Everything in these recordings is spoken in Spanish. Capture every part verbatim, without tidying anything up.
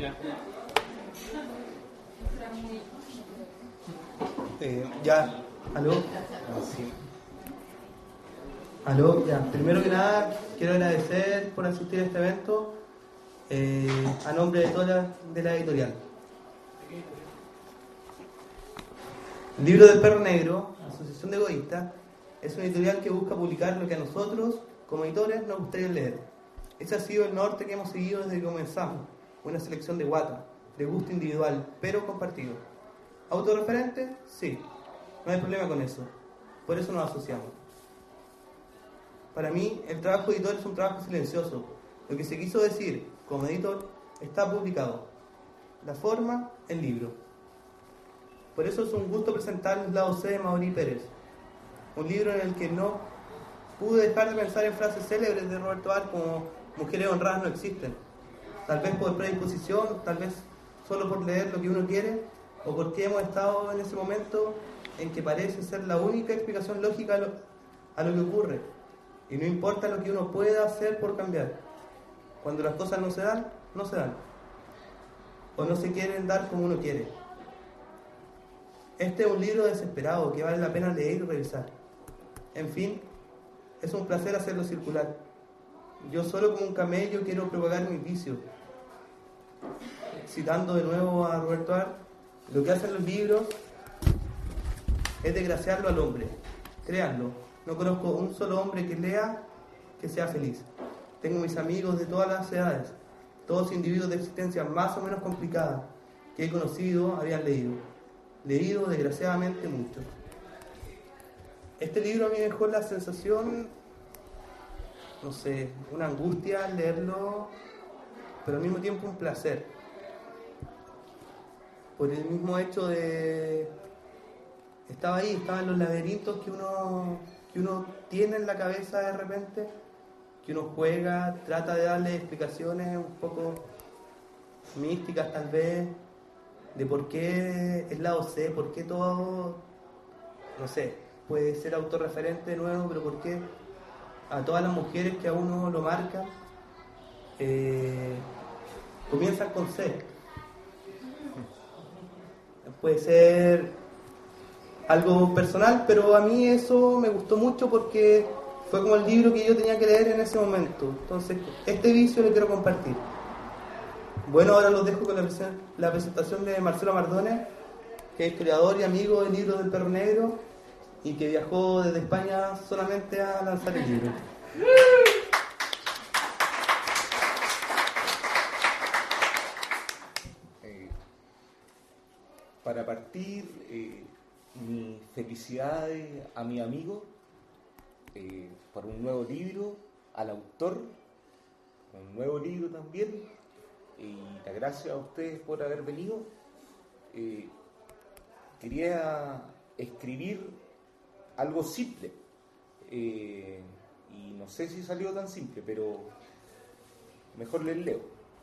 Eh, ya, aló. Sí. Aló, ya. Primero que nada, quiero agradecer por asistir a este evento eh, a nombre de toda la, de la editorial. El libro del perro negro, Asociación de Egoístas, es una editorial que busca publicar lo que a nosotros, como editores, nos gustaría leer. Ese ha sido el norte que hemos seguido desde que comenzamos, una selección de guata, de gusto individual, pero compartido. ¿Autorreferente? Sí, no hay problema con eso, por eso nos asociamos. Para mí, el trabajo de editor es un trabajo silencioso. Lo que se quiso decir como editor está publicado. La forma, el libro. Por eso es un gusto presentarles la O C de Mauri Pérez, un libro en el que no pude dejar de pensar en frases célebres de Roberto Ar como mujeres honradas no existen. Tal vez por predisposición, tal vez solo por leer lo que uno quiere, o porque hemos estado en ese momento en que parece ser la única explicación lógica a lo, a lo que ocurre. Y no importa lo que uno pueda hacer por cambiar. Cuando las cosas no se dan, no se dan. O no se quieren dar como uno quiere. Este es un libro desesperado que vale la pena leer y revisar. En fin, es un placer hacerlo circular. Yo solo como un camello quiero propagar mis vicios. Citando de nuevo a Roberto Ar, lo que hacen los libros es desgraciarlo al hombre. Créanlo, no conozco un solo hombre que lea que sea feliz. Tengo mis amigos de todas las edades, todos individuos de existencia más o menos complicada que he conocido, habían leído. Leído desgraciadamente mucho. Este libro a mí me dejó la sensación, no sé, una angustia al leerlo, pero al mismo tiempo un placer. Por el mismo hecho de... Estaba ahí, estaba en los laberintos que uno, que uno tiene en la cabeza de repente, que uno juega, trata de darle explicaciones un poco místicas tal vez, de por qué es la O C, por qué todo, no sé, puede ser autorreferente de nuevo, pero por qué a todas las mujeres que a uno lo marcan eh, comienzan con C. Puede ser algo personal, pero a mí eso me gustó mucho porque fue como el libro que yo tenía que leer en ese momento. Entonces, este vicio lo quiero compartir. Bueno, ahora los dejo con la, la presentación de Marcelo Mardones, que es historiador y amigo del libro del perro negro y que viajó desde España solamente a lanzar el libro. Eh, para partir, eh, mis felicidades a mi amigo eh, por un nuevo libro, al autor, un nuevo libro también. Y las gracias a ustedes por haber venido. Eh, quería escribir algo simple eh, y no sé si salió tan simple, pero mejor les leo.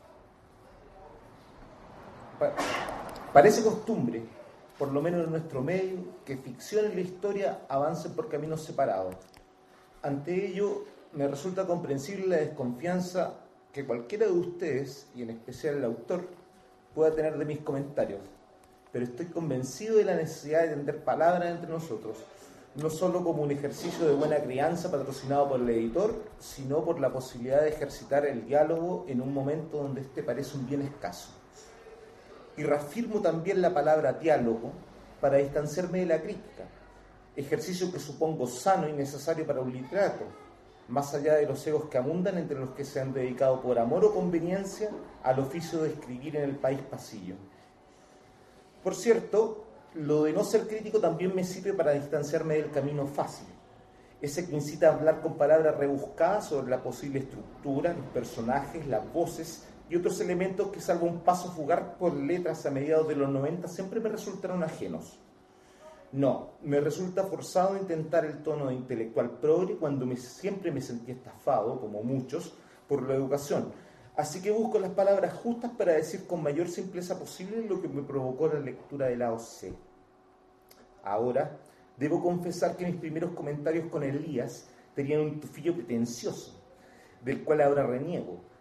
Pa- parece costumbre, por lo menos en nuestro medio, que ficción y la historia avancen por caminos separados. Ante ello, me resulta comprensible la desconfianza que cualquiera de ustedes, y en especial el autor, pueda tener de mis comentarios, pero estoy convencido de la necesidad de tender palabras entre nosotros, no solo como un ejercicio de buena crianza patrocinado por el editor, sino por la posibilidad de ejercitar el diálogo en un momento donde este parece un bien escaso. Y reafirmo también la palabra diálogo para distanciarme de la crítica, ejercicio que supongo sano y necesario para un literato, más allá de los egos que abundan entre los que se han dedicado por amor o conveniencia al oficio de escribir en el país pasillo. Por cierto, lo de no ser crítico también me sirve para distanciarme del camino fácil, ese que incita a hablar con palabras rebuscadas sobre la posible estructura, los personajes, las voces y otros elementos que, salvo un paso fugaz por letras a mediados de los noventa, siempre me resultaron ajenos. No, me resulta forzado intentar el tono de intelectual progre cuando me, siempre me sentí estafado, como muchos, por la educación. Así que busco las palabras justas para decir con mayor simpleza posible lo que me provocó la lectura de la O C. Ahora, debo confesar que mis primeros comentarios con Elías tenían un tufillo pretencioso, del cual ahora reniego,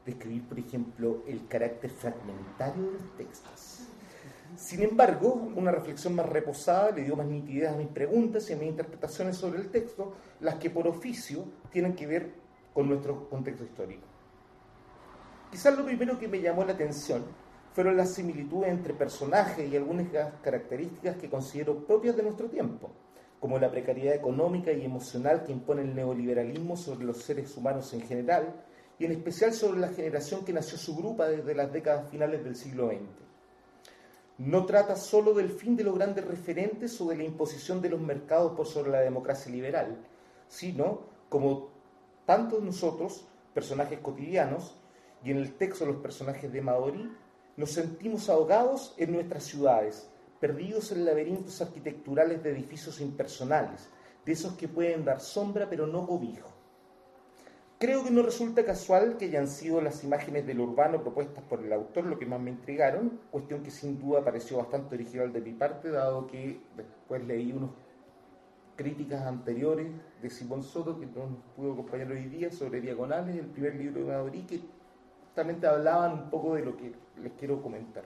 describir, por ejemplo, el carácter fragmentario de los textos. Sin embargo, una reflexión más reposada le dio más nitidez a mis preguntas y a mis interpretaciones sobre el texto, las que por oficio tienen que ver con nuestro contexto histórico. Quizás lo primero que me llamó la atención fueron las similitudes entre personajes y algunas características que considero propias de nuestro tiempo, como la precariedad económica y emocional que impone el neoliberalismo sobre los seres humanos en general, y en especial sobre la generación que nació subgrupa desde las décadas finales del siglo veinte. No trata solo del fin de los grandes referentes o de la imposición de los mercados por sobre la democracia liberal, sino, como tantos nosotros, personajes cotidianos, y en el texto los personajes de Maorí, nos sentimos ahogados en nuestras ciudades, perdidos en laberintos arquitecturales de edificios impersonales, de esos que pueden dar sombra pero no cobijo. Creo que no resulta casual que hayan sido las imágenes del urbano propuestas por el autor lo que más me intrigaron, cuestión que sin duda pareció bastante original de mi parte, dado que después leí unas críticas anteriores de Simón Soto, que no nos pudo acompañar hoy día, sobre Diagonales, el primer libro de Maorí, que justamente hablaban un poco de lo que les quiero comentar.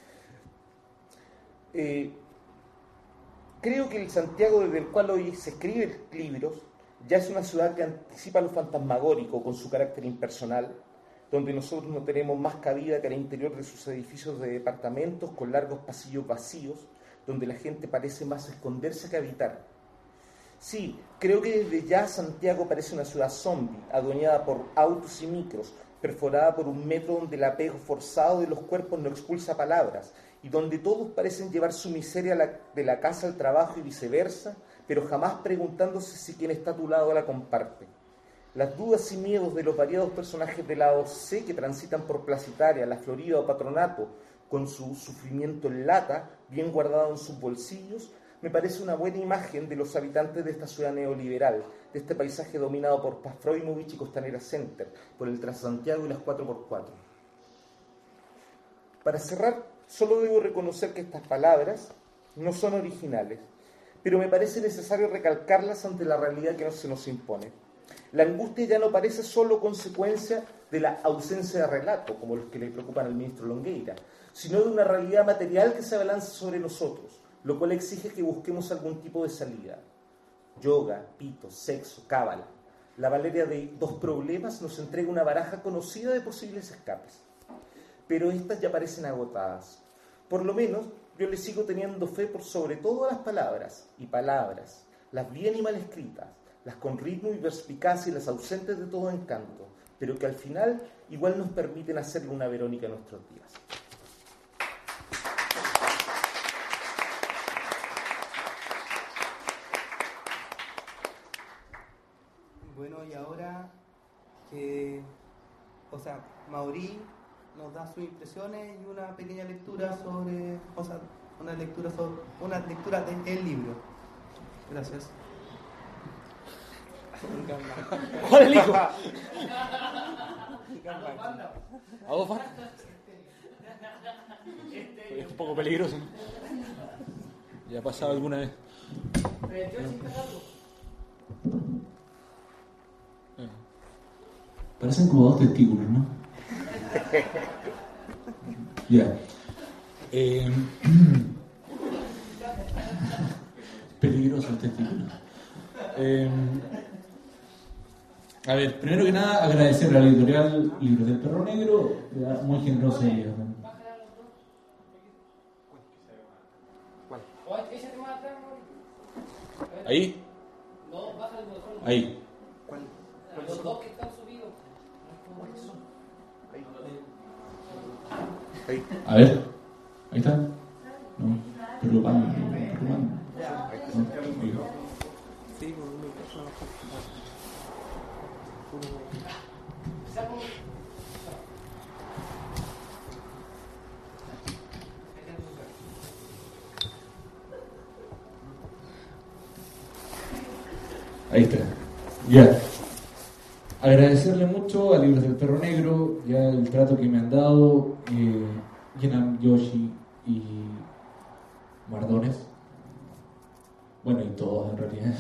Eh, creo que el Santiago desde el cual hoy se escriben libros ya es una ciudad que anticipa lo fantasmagórico con su carácter impersonal, donde nosotros no tenemos más cabida que al interior de sus edificios de departamentos con largos pasillos vacíos, donde la gente parece más esconderse que habitar. Sí, creo que desde ya Santiago parece una ciudad zombie, adueñada por autos y micros, perforada por un metro donde el apego forzado de los cuerpos no expulsa palabras, y donde todos parecen llevar su miseria de la casa al trabajo y viceversa, pero jamás preguntándose si quien está a tu lado la comparte. Las dudas y miedos de los variados personajes de la O C que transitan por Plaza Italia, La Florida o Patronato, con su sufrimiento en lata, bien guardado en sus bolsillos, me parece una buena imagen de los habitantes de esta ciudad neoliberal, de este paisaje dominado por Pafroimovich y Costanera Center, por el Transantiago y las cuatro por cuatro. Para cerrar, solo debo reconocer que estas palabras no son originales, pero me parece necesario recalcarlas ante la realidad que no se nos impone. La angustia ya no parece solo consecuencia de la ausencia de relato, como los que le preocupan al ministro Longueira, sino de una realidad material que se abalanza sobre nosotros, lo cual exige que busquemos algún tipo de salida. Yoga, pito, sexo, cábala. La Valeria de dos problemas nos entrega una baraja conocida de posibles escapes. Pero estas ya parecen agotadas. Por lo menos, yo le sigo teniendo fe por sobre todas las palabras, y palabras, las bien y mal escritas, las con ritmo y perspicacia y las ausentes de todo encanto, pero que al final igual nos permiten hacerle una Verónica a nuestros días. Bueno, y ahora que, o sea, Maorí nos da sus impresiones y una pequeña lectura sobre, o sea, una lectura sobre, una lectura del libro. Gracias. ¿Cuál elijo? ¿A vos, Fan? Es un poco peligroso, ¿no? ¿Ya ha pasado alguna vez? Parecen como dos testículos, ¿no? Ya. Yeah. Eh, peligrosos testículos. Eh, a ver, primero que nada, agradecer a la editorial Libros del Perro Negro, muy generosa y ¿Ahí? Ahí. Los dos que están subidos. Ahí. A ver, ahí está. No, pero van, pero van. Sí, ahí está. Ya. Agradecerle mucho a Libros del Perro Negro, ya el trato que me han dado, eh, Yenam, Yoshi y Mardones. Bueno, y todos en realidad.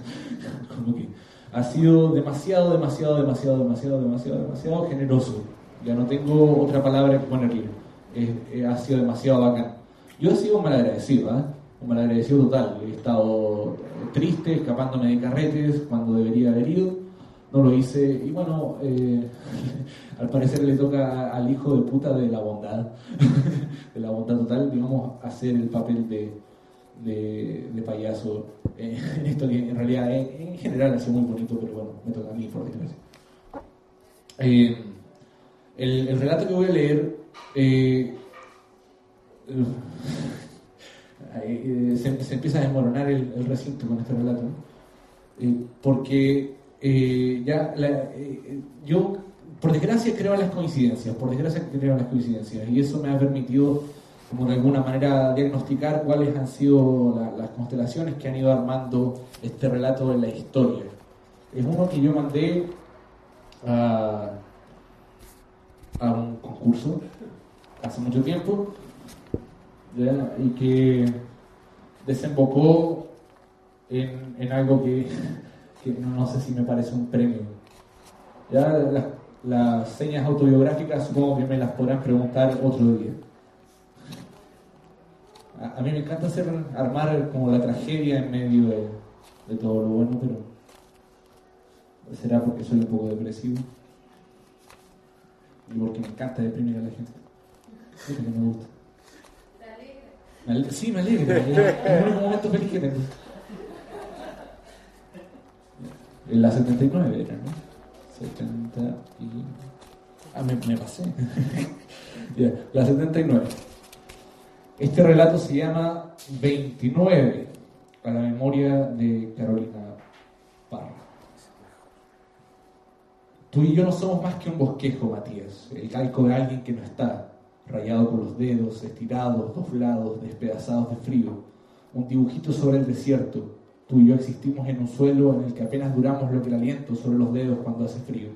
Como que ha sido demasiado, demasiado, demasiado, demasiado, demasiado, demasiado generoso Ya no tengo otra palabra que ponerle. Eh, eh, ha sido demasiado bacán. Yo he sido un malagradecido, ¿eh? Un malagradecido total. He estado triste, escapándome de carretes cuando debería haber ido. No lo hice. Y bueno, eh, al parecer le toca al hijo de puta de la bondad, de la bondad total, digamos, hacer el papel de, de, de payaso eh, en esto que en realidad en, en general ha sido muy bonito, pero bueno, me toca a mí por desgracia. Eh, el, el relato que voy a leer eh, eh, se, se empieza a desmoronar el, el recinto con este relato, eh, porque eh, ya la, eh, yo por desgracia creo en las coincidencias, por desgracia creo en las coincidencias, y eso me ha permitido como de alguna manera diagnosticar cuáles han sido la, las constelaciones que han ido armando este relato de la historia. Es uno que yo mandé a, a un concurso hace mucho tiempo, ¿ya? Y que desembocó en, en algo que, que no, no sé si me parece un premio. Ya las, las señas autobiográficas supongo que me las podrán preguntar otro día. A, a mí me encanta hacer, armar como la tragedia en medio de, de todo lo bueno, pero será porque soy un poco depresivo y porque me encanta deprimir a la gente. Sí, que me gusta. Me alegra. Sí, me alegra. Es el único momento feliz que tengo. En la setenta y nueve era, ¿no? setenta y... Ah, me, me pasé. Ya, la setenta y nueve. Este relato se llama veintinueve, a la memoria de Carolina Parra. Tú y yo no somos más que un bosquejo, Matías, el calco de alguien que no está, rayado por los dedos, estirados, doblados, despedazados de frío, un dibujito sobre el desierto. Tú y yo existimos en un suelo en el que apenas duramos lo que el aliento sobre los dedos cuando hace frío.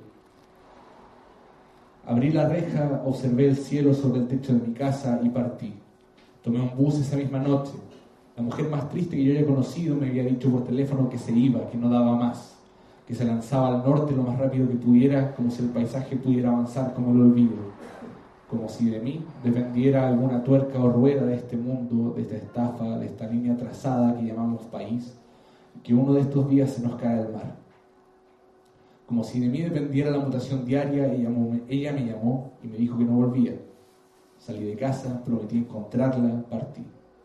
Abrí la reja, observé el cielo sobre el techo de mi casa y partí. Tomé un bus esa misma noche. La mujer más triste que yo haya conocido me había dicho por teléfono que se iba, que no daba más, que se lanzaba al norte lo más rápido que pudiera, como si el paisaje pudiera avanzar como el olvido, como si de mí dependiera alguna tuerca o rueda de este mundo, de esta estafa, de esta línea trazada que llamamos país, que uno de estos días se nos cae al mar. Como si de mí dependiera la mutación diaria, ella, ella me llamó y me dijo que no volvía. Salí de casa, prometí encontrarla, partí.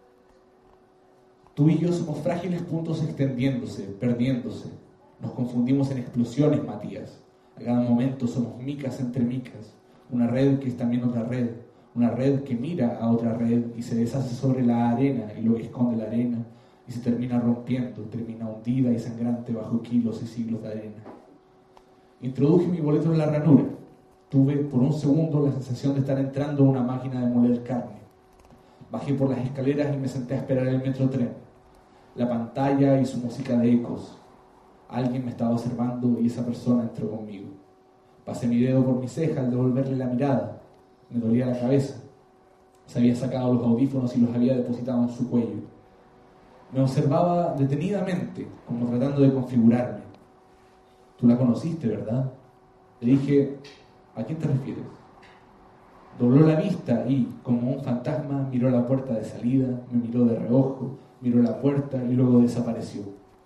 Tú y yo somos frágiles puntos extendiéndose, perdiéndose. Nos confundimos en explosiones, Matías. A cada momento somos micas entre micas. Una red que es también otra red. Una red que mira a otra red y se deshace sobre la arena y lo que esconde la arena y se termina rompiendo, termina hundida y sangrante bajo kilos y siglos de arena. Introduje mi boleto en la ranura. Tuve por un segundo la sensación de estar entrando a una máquina de moler carne. Bajé por las escaleras y me senté a esperar el metrotren. La pantalla y su música de ecos. Alguien me estaba observando y esa persona entró conmigo. Pasé mi dedo por mi ceja al devolverle la mirada. Me dolía la cabeza. Se había sacado los audífonos y los había depositado en su cuello. Me observaba detenidamente, como tratando de configurarme. Tú la conociste, ¿verdad? Le dije, ¿a quién te refieres? Dobló la vista y, como un fantasma, miró la puerta de salida, me miró de reojo, miró la puerta y luego desapareció.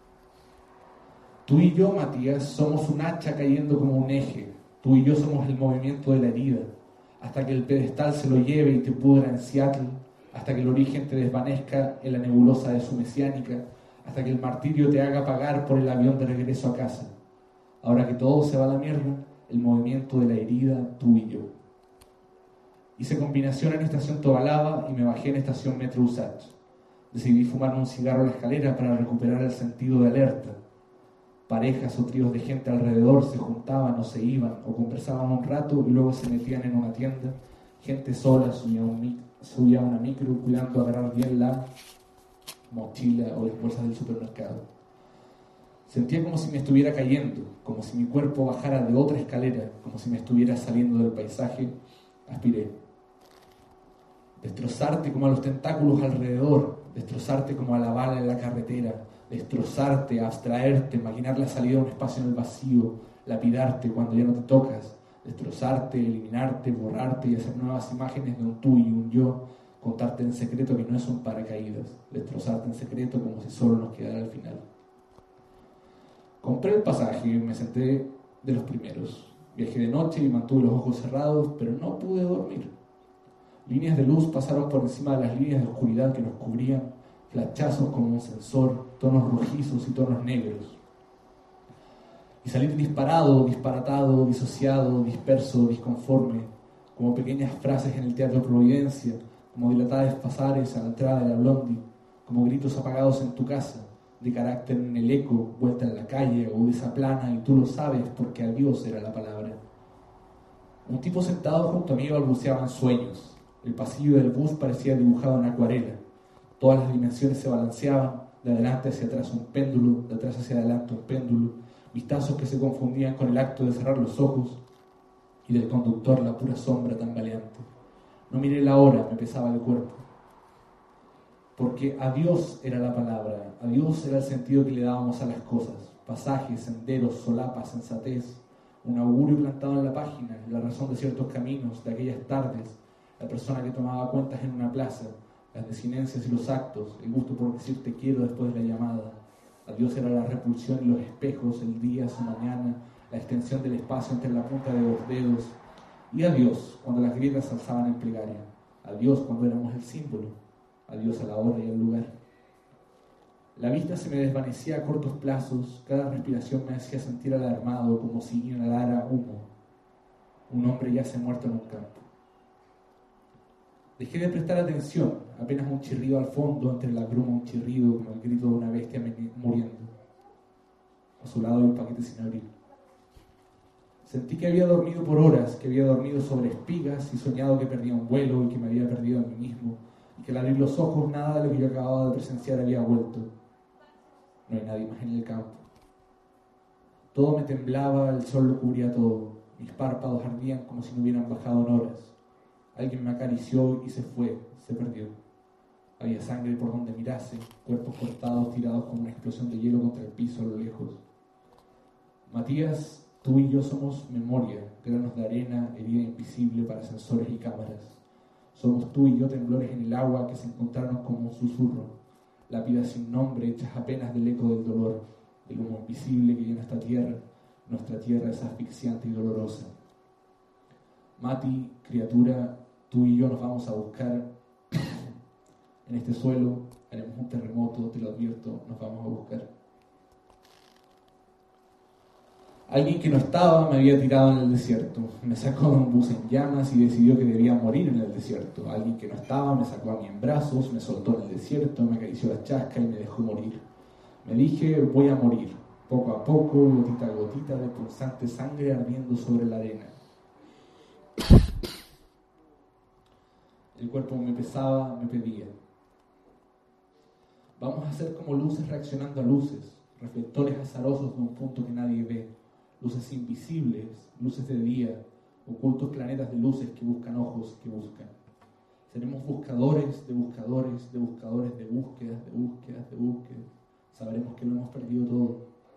Tú y yo, Matías, somos un hacha cayendo como un eje. Tú y yo somos el movimiento de la herida, hasta que el pedestal se lo lleve y te pudra en Seattle, hasta que el origen te desvanezca en la nebulosa de su mesiánica, hasta que el martirio te haga pagar por el avión de regreso a casa. Ahora que todo se va a la mierda, el movimiento de la herida, tú y yo. Hice combinación en estación Tobalaba y me bajé en estación Metro Usach. Decidí fumar un cigarro a la escalera para recuperar el sentido de alerta. Parejas o tríos de gente alrededor se juntaban o se iban o conversaban un rato y luego se metían en una tienda. Gente sola subía, un mic- subía a una micro cuidando agarrar bien la mochila o las bolsas del supermercado. Sentía como si me estuviera cayendo, como si mi cuerpo bajara de otra escalera, como si me estuviera saliendo del paisaje. Aspiré. Destrozarte como a los tentáculos alrededor, destrozarte como a la bala en la carretera, destrozarte, abstraerte, maquinar la salida a un espacio en el vacío, lapidarte cuando ya no te tocas, destrozarte, eliminarte, borrarte y hacer nuevas imágenes de un tú y un yo, contarte en secreto que no es un paracaídas, destrozarte en secreto como si solo nos quedara al final. Compré el pasaje y me senté de los primeros. Viajé de noche y mantuve los ojos cerrados, pero no pude dormir. Líneas de luz pasaron por encima de las líneas de oscuridad que nos cubrían, flachazos como un sensor, tonos rojizos y tonos negros. Y salir disparado, disparatado, disociado, disperso, disconforme, como pequeñas frases en el Teatro Providencia, como dilatadas pasares a la entrada de la Blondie, como gritos apagados en tu casa, de carácter en el eco, vuelta en la calle, agudeza plana, y tú lo sabes porque adiós era la palabra. Un tipo sentado junto a mí balbuceaba en sueños. El pasillo del bus parecía dibujado en acuarela. Todas las dimensiones se balanceaban, de adelante hacia atrás un péndulo, de atrás hacia adelante un péndulo, vistazos que se confundían con el acto de cerrar los ojos, y del conductor la pura sombra tambaleante. No miré la hora, me pesaba el cuerpo. Porque adiós era la palabra, adiós era el sentido que le dábamos a las cosas, pasajes, senderos, solapas, sensatez, un augurio plantado en la página, la razón de ciertos caminos, de aquellas tardes, la persona que tomaba cuentas en una plaza, las desinencias y los actos, el gusto por decir te quiero después de la llamada. Adiós era la repulsión y los espejos, el día, su mañana, la extensión del espacio entre la punta de los dedos. Y adiós cuando las grietas se alzaban en plegaria. Adiós cuando éramos el símbolo. Adiós a la hora y al lugar. La vista se me desvanecía a cortos plazos, cada respiración me hacía sentir alarmado como si inhalara humo. Un hombre yace muerto en un campo. Dejé de prestar atención, apenas un chirrido al fondo, entre la bruma un chirrido como el grito de una bestia muriendo. A su lado un paquete sin abrir. Sentí que había dormido por horas, que había dormido sobre espigas y soñado que perdía un vuelo y que me había perdido a mí mismo, y que al abrir los ojos nada de lo que yo acababa de presenciar había vuelto. No hay nadie más en el campo. Todo me temblaba, el sol lo cubría todo, mis párpados ardían como si no hubieran bajado en horas. Alguien me acarició y se fue, se perdió. Había sangre por donde mirase, cuerpos cortados tirados como una explosión de hielo contra el piso a lo lejos. Matías, tú y yo somos memoria, granos de arena, herida invisible para sensores y cámaras. Somos tú y yo temblores en el agua que se encontraron como un susurro, lápidas sin nombre hechas apenas del eco del dolor, del humo invisible que llena esta tierra. Nuestra tierra es asfixiante y dolorosa. Mati, criatura, tú y yo nos vamos a buscar en este suelo, haremos un terremoto, te lo advierto, nos vamos a buscar. Alguien que no estaba me había tirado en el desierto, me sacó de un bus en llamas y decidió que debía morir en el desierto. Alguien que no estaba me sacó a mí en brazos, me soltó en el desierto, me acarició la chasca y me dejó morir. Me dije, voy a morir, poco a poco, gotita a gotita de pulsante sangre ardiendo sobre la arena. El cuerpo me pesaba, me pedía. Vamos a ser como luces reaccionando a luces, reflectores azarosos de un punto que nadie ve, luces invisibles, luces de día, ocultos planetas de luces que buscan ojos que buscan. Seremos buscadores de buscadores, de buscadores de búsquedas, de búsquedas, de búsquedas. Sabremos que lo hemos perdido todo.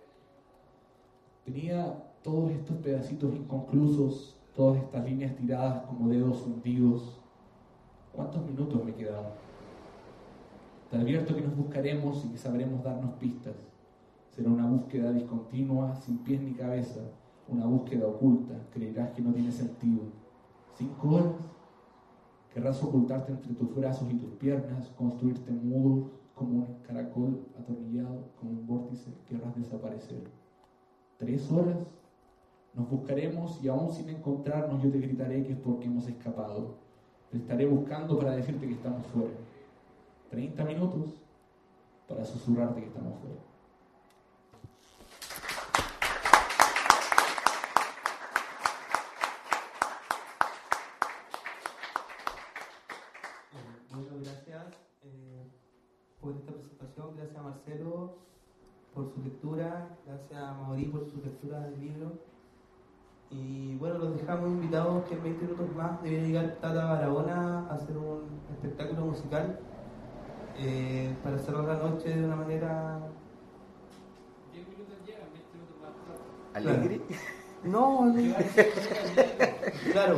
Tenía todos estos pedacitos inconclusos, todas estas líneas tiradas como dedos hundidos. ¿Cuántos minutos me quedaban? Te advierto que nos buscaremos y que sabremos darnos pistas. Será una búsqueda discontinua, sin pies ni cabeza, una búsqueda oculta, creerás que no tiene sentido. ¿Cinco horas? Querrás ocultarte entre tus brazos y tus piernas, construirte mudo como un caracol atornillado, como un vórtice, querrás desaparecer. ¿Tres horas? Nos buscaremos y aún sin encontrarnos yo te gritaré que es porque hemos escapado. Te estaré buscando para decirte que estamos fuera. Treinta minutos para susurrarte que estamos fuera. Muchas gracias eh, por esta presentación, gracias a Marcelo por su lectura, gracias a Mauri por su lectura del libro. Y bueno, los dejamos invitados que en veinte minutos más debe llegar Tata Barahona a hacer un espectáculo musical eh, para cerrar la noche de una manera diez minutos llegan, veinte minutos más. ¿Alegre? Claro. No, no. Claro.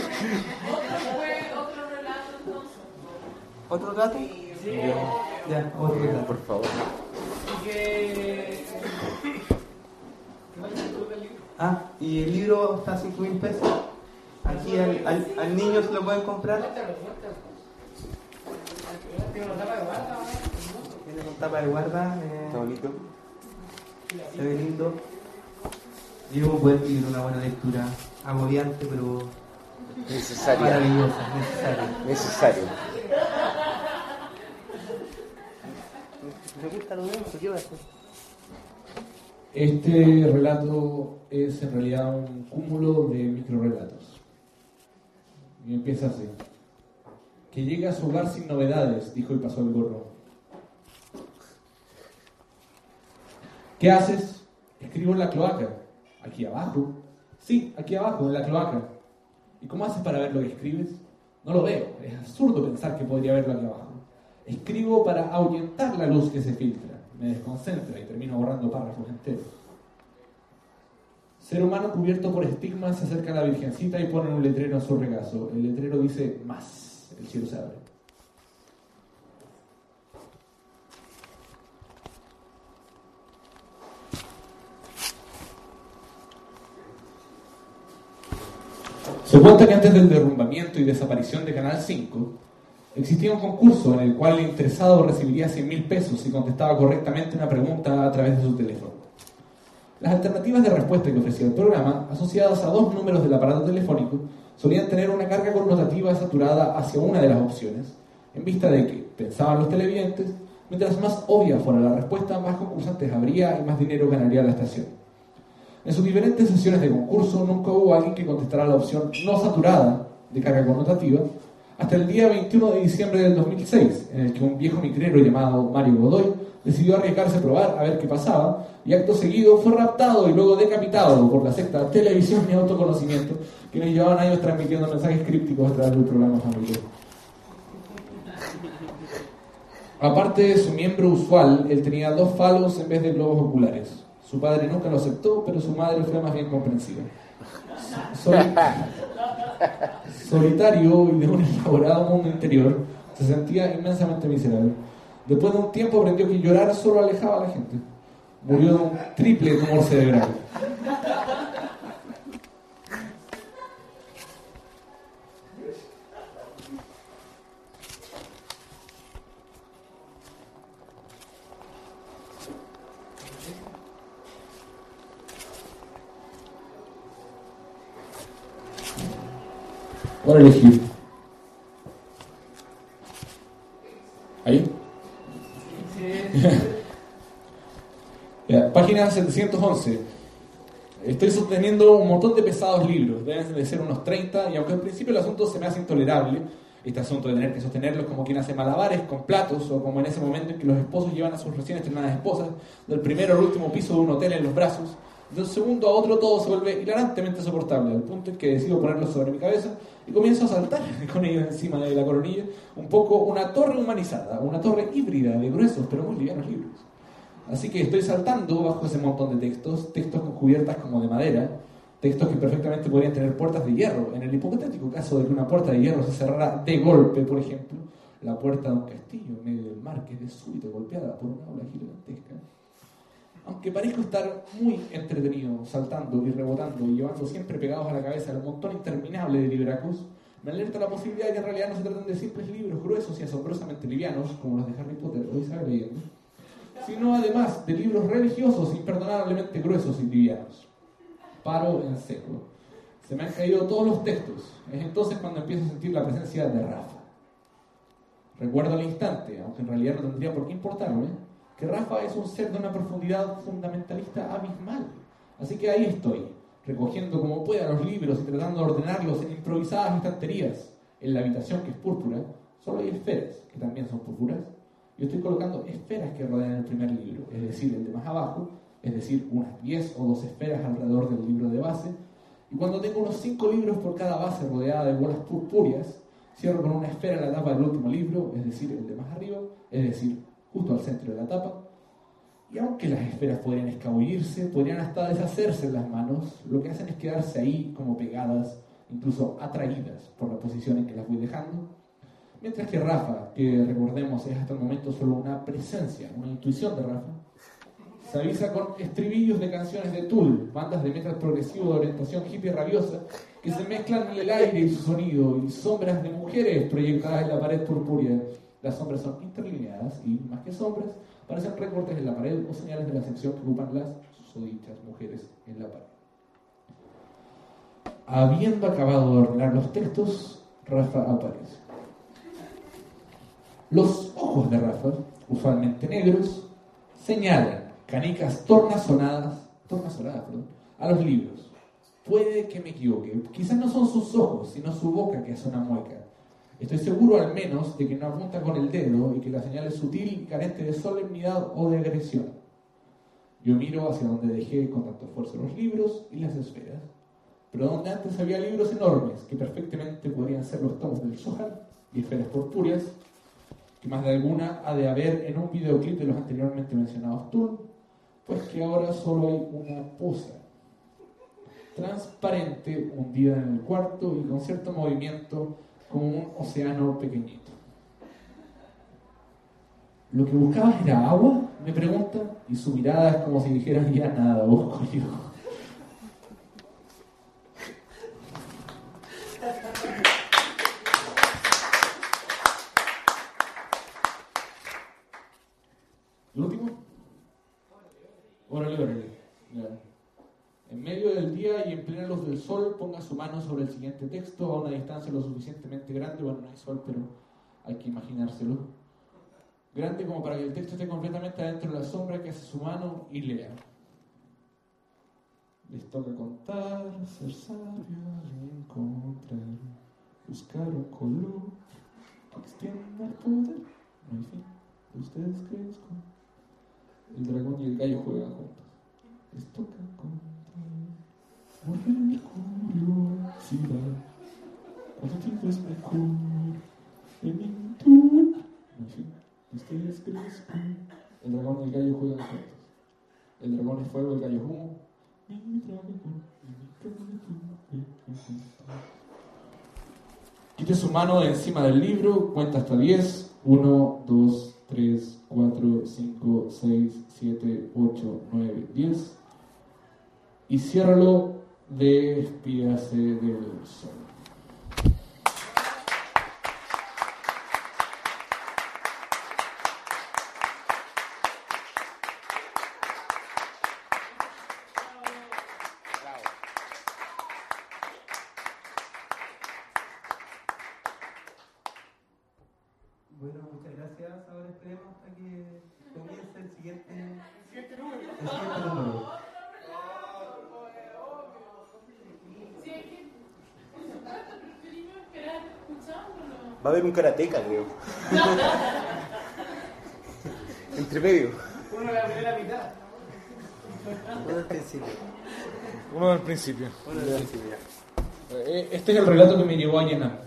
¿Otro relato entonces? ¿Otro dato? Sí. Ya, otro dato. Por favor. Y que... ¿Cuál es el club del libro? Ah, y el libro está a cinco mil pesos. Aquí al, al, al niño se lo pueden comprar. Cuéntalo, cuéntalo. Tiene una tapa de guarda, ¿no? Viene con tapa de guarda. Eh, Está bonito. se ve lindo. Y un buen libro, una buena lectura. Agobiante, pero Necesario. maravillosa, necesaria. Necesario. ¿Me gusta lo denso? ¿Qué va a hacer? Este relato es en realidad un cúmulo de microrelatos. Y empieza así. Que llega a su hogar sin novedades, dijo y pasó el gorro. ¿Qué haces? Escribo en la cloaca. ¿Aquí abajo? Sí, aquí abajo, en la cloaca. ¿Y cómo haces para ver lo que escribes? No lo veo. Es absurdo pensar que podría verlo aquí abajo. Escribo para ahuyentar la luz que se filtra. Me desconcentra y termino borrando párrafos enteros. Ser humano cubierto por estigmas se acerca a la Virgencita y pone un letrero en su regazo. El letrero dice más. El cielo se abre. Se cuenta que antes del derrumbamiento y desaparición de Canal cinco, existía un concurso en el cual el interesado recibiría cien mil pesos si contestaba correctamente una pregunta a través de su teléfono. Las alternativas de respuesta que ofrecía el programa, asociadas a dos números del aparato telefónico, solían tener una carga connotativa saturada hacia una de las opciones, en vista de que, pensaban los televidentes, mientras más obvia fuera la respuesta, más concursantes habría y más dinero ganaría la estación. En sus diferentes sesiones de concurso nunca hubo alguien que contestara la opción no saturada de carga connotativa, hasta el día veintiuno de diciembre del dos mil seis, en el que un viejo micrero llamado Mario Godoy decidió arriesgarse a probar a ver qué pasaba, y acto seguido fue raptado y luego decapitado por la secta Televisión y Autoconocimiento, que nos llevaban años transmitiendo mensajes crípticos a través del programa familiar. Aparte de su miembro usual, él tenía dos falos en vez de globos oculares. Su padre nunca lo aceptó, pero su madre fue más bien comprensiva. Sol- Solitario y de un elaborado mundo interior, se sentía inmensamente miserable. Después de un tiempo aprendió que llorar solo alejaba a la gente. Murió de un triple tumor cerebral. Ahora elegir. ¿Ahí? Ya, página setecientos once. Estoy sosteniendo un montón de pesados libros, deben de ser unos treinta, y aunque al principio el asunto se me hace intolerable, este asunto de tener que sostenerlos como quien hace malabares con platos, o como en ese momento en que los esposos llevan a sus recién estrenadas esposas del primero al último piso de un hotel en los brazos, de un segundo a otro todo se vuelve hilarantemente soportable, al punto en que decido ponerlos sobre mi cabeza y comienzo a saltar con ellos encima de la coronilla, un poco una torre humanizada, una torre híbrida de gruesos pero muy livianos libros. Así que estoy saltando bajo ese montón de textos, textos con cubiertas como de madera, textos que perfectamente podrían tener puertas de hierro. En el hipotético caso de que una puerta de hierro se cerrara de golpe, por ejemplo, la puerta de un castillo en medio del mar que es de súbito golpeada por una ola gigantesca. Aunque parezco estar muy entretenido saltando y rebotando y llevando siempre pegados a la cabeza el montón interminable de libracos, me alerta la posibilidad de que en realidad no se tratan de simples libros gruesos y asombrosamente livianos, como los de Harry Potter o Isabel leyendo, sino además de libros religiosos imperdonablemente gruesos y livianos. Paro en seco. Se me han caído todos los textos. Es entonces cuando empiezo a sentir la presencia de Rafa. Recuerdo al instante, aunque en realidad no tendría por qué importarme, que Rafa es un ser de una profundidad fundamentalista abismal. Así que ahí estoy, recogiendo como pueda los libros y tratando de ordenarlos en improvisadas estanterías. En la habitación que es púrpura, solo hay esferas, que también son púrpuras. Yo estoy colocando esferas que rodean el primer libro, es decir, el de más abajo, es decir, unas diez o doce esferas alrededor del libro de base. Y cuando tengo unos cinco libros por cada base rodeada de bolas purpúreas, cierro con una esfera en la tapa del último libro, es decir, el de más arriba, es decir, justo al centro de la tapa, Y aunque las esferas podrían escabullirse, podrían hasta deshacerse en las manos, lo que hacen es quedarse ahí como pegadas, incluso atraídas por la posición en que las voy dejando. Mientras que Rafa, que recordemos es hasta el momento solo una presencia, una intuición de Rafa, se avisa con estribillos de canciones de Tool, bandas de metal progresivo de orientación hippie rabiosa, que se mezclan en el aire y su sonido, y sombras de mujeres proyectadas en la pared purpúrea. Las sombras son interlineadas y, más que sombras, parecen recortes en la pared o señales de la sección que ocupan las susodichas mujeres en la pared. Habiendo acabado de ordenar los textos, Rafa aparece. Los ojos de Rafa, usualmente negros, señalan canicas tornasonadas, tornasoladas, perdón, a los libros. Puede que me equivoque, quizás no son sus ojos, sino su boca que hace una mueca. Estoy seguro al menos de que no apunta con el dedo y que la señal es sutil y carente de solemnidad o de agresión. Yo miro hacia donde dejé con tanto esfuerzo los libros y las esferas, pero donde antes había libros enormes que perfectamente podrían ser los tomos del Zohar y esferas purpúreas, que más de alguna ha de haber en un videoclip de los anteriormente mencionados Tool, pues que ahora solo hay una poza transparente hundida en el cuarto y con cierto movimiento como un océano pequeñito. ¿Lo que buscabas era agua?, me pregunta, y su mirada es como si dijera ya nada, busco yo. ¿Lo último? Órale, órale. Ya. En medio del día y en plena luz del sol, ponga su mano sobre el siguiente texto a una distancia lo suficientemente grande, bueno, no hay sol, pero hay que imaginárselo. Grande como para que el texto esté completamente adentro de la sombra que hace su mano y lea. Les toca contar, ser sabio, encontrar, buscar un color que extienda el poder. No hay fin, ustedes crezcan. El dragón y el gallo juegan juntos. Les toca contar. Morder curiosidad. ¿Cuánto tiempo es mejor? En mi en fin, ustedes crezcan. El dragón y el gallo juegan juntos. El dragón es fuego, el gallo es humo. Mi dragón y mi gallo. Quite su mano de encima del libro, cuenta hasta diez. uno, dos, tres, cuatro, cinco, seis, siete, ocho, nueve, diez. Y ciérralo. Despídase del sol. Bueno, muchas gracias. Ahora esperemos hasta que comience el siguiente, el siguiente número. El siguiente número. Va a haber un karateca, creo. Entre medio. Uno de la primera mitad. Uno del principio. Uno del principio. Uno del principio, ya. Eh, Este es el relato que me llevó a llenar.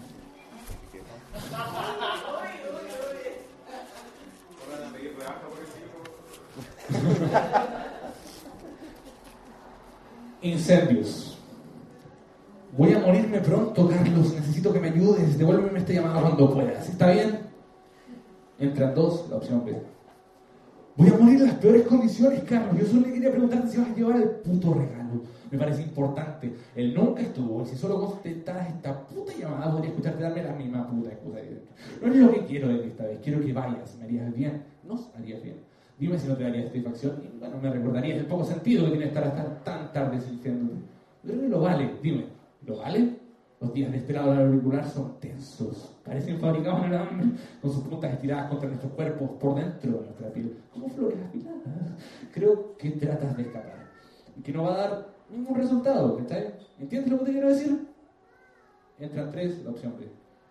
Incendios. Voy a morirme pronto, Carlos. Necesito que me ayudes. Devuélveme esta llamada cuando puedas. ¿Está bien? Entran dos, la opción B. Voy a morir en las peores condiciones, Carlos. Yo solo le quería preguntar si vas a llevar el puto regalo. Me parece importante. Él nunca estuvo. Y si solo contestas esta puta llamada, podría escucharte darme la misma puta excusa. No es lo que quiero de ti esta vez. Quiero que vayas. ¿Me harías bien? Nos harías bien. Dime si no te daría satisfacción. Y bueno, me recordarías el poco sentido que tiene estar hasta tan tarde sintiéndote. Pero que lo vale. Dime. ¿Lo vale? Los días de este lado del auricular son tensos. Parecen fabricados en el hambre, con sus puntas estiradas contra nuestros cuerpos, por dentro de nuestra piel, como flores afiladas. Creo que tratas de escapar. Y que no va a dar ningún resultado, ¿está? ¿Entiendes lo que te quiero decir? Entran tres, la opción B.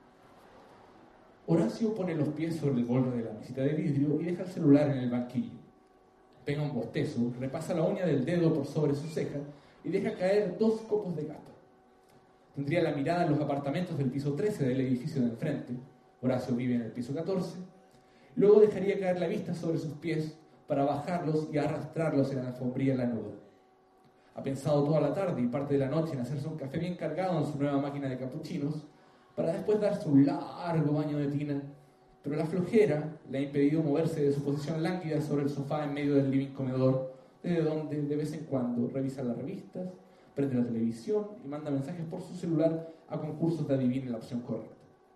Horacio pone los pies sobre el borde de la mesita de vidrio y deja el celular en el banquillo. Pega un bostezo, repasa la uña del dedo por sobre su ceja y deja caer dos copos de gato. Tendría la mirada en los apartamentos del piso trece del edificio de enfrente. Horacio vive en el piso catorce. Luego dejaría caer la vista sobre sus pies, para bajarlos y arrastrarlos en la alfombría en la nube. Ha pensado toda la tarde y parte de la noche en hacerse un café bien cargado en su nueva máquina de capuchinos, para después darse un largo baño de tina, pero la flojera le ha impedido moverse de su posición lánguida sobre el sofá en medio del living comedor, desde donde de vez en cuando revisa las revistas, prende la televisión y manda mensajes por su celular a concursos de adivine la opción correcta.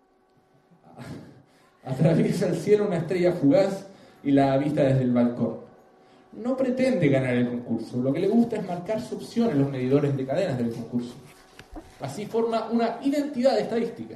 Atraviesa el cielo una estrella fugaz y la avista desde el balcón. No pretende ganar el concurso, lo que le gusta es marcar su opción en los medidores de cadenas del concurso. Así forma una identidad estadística.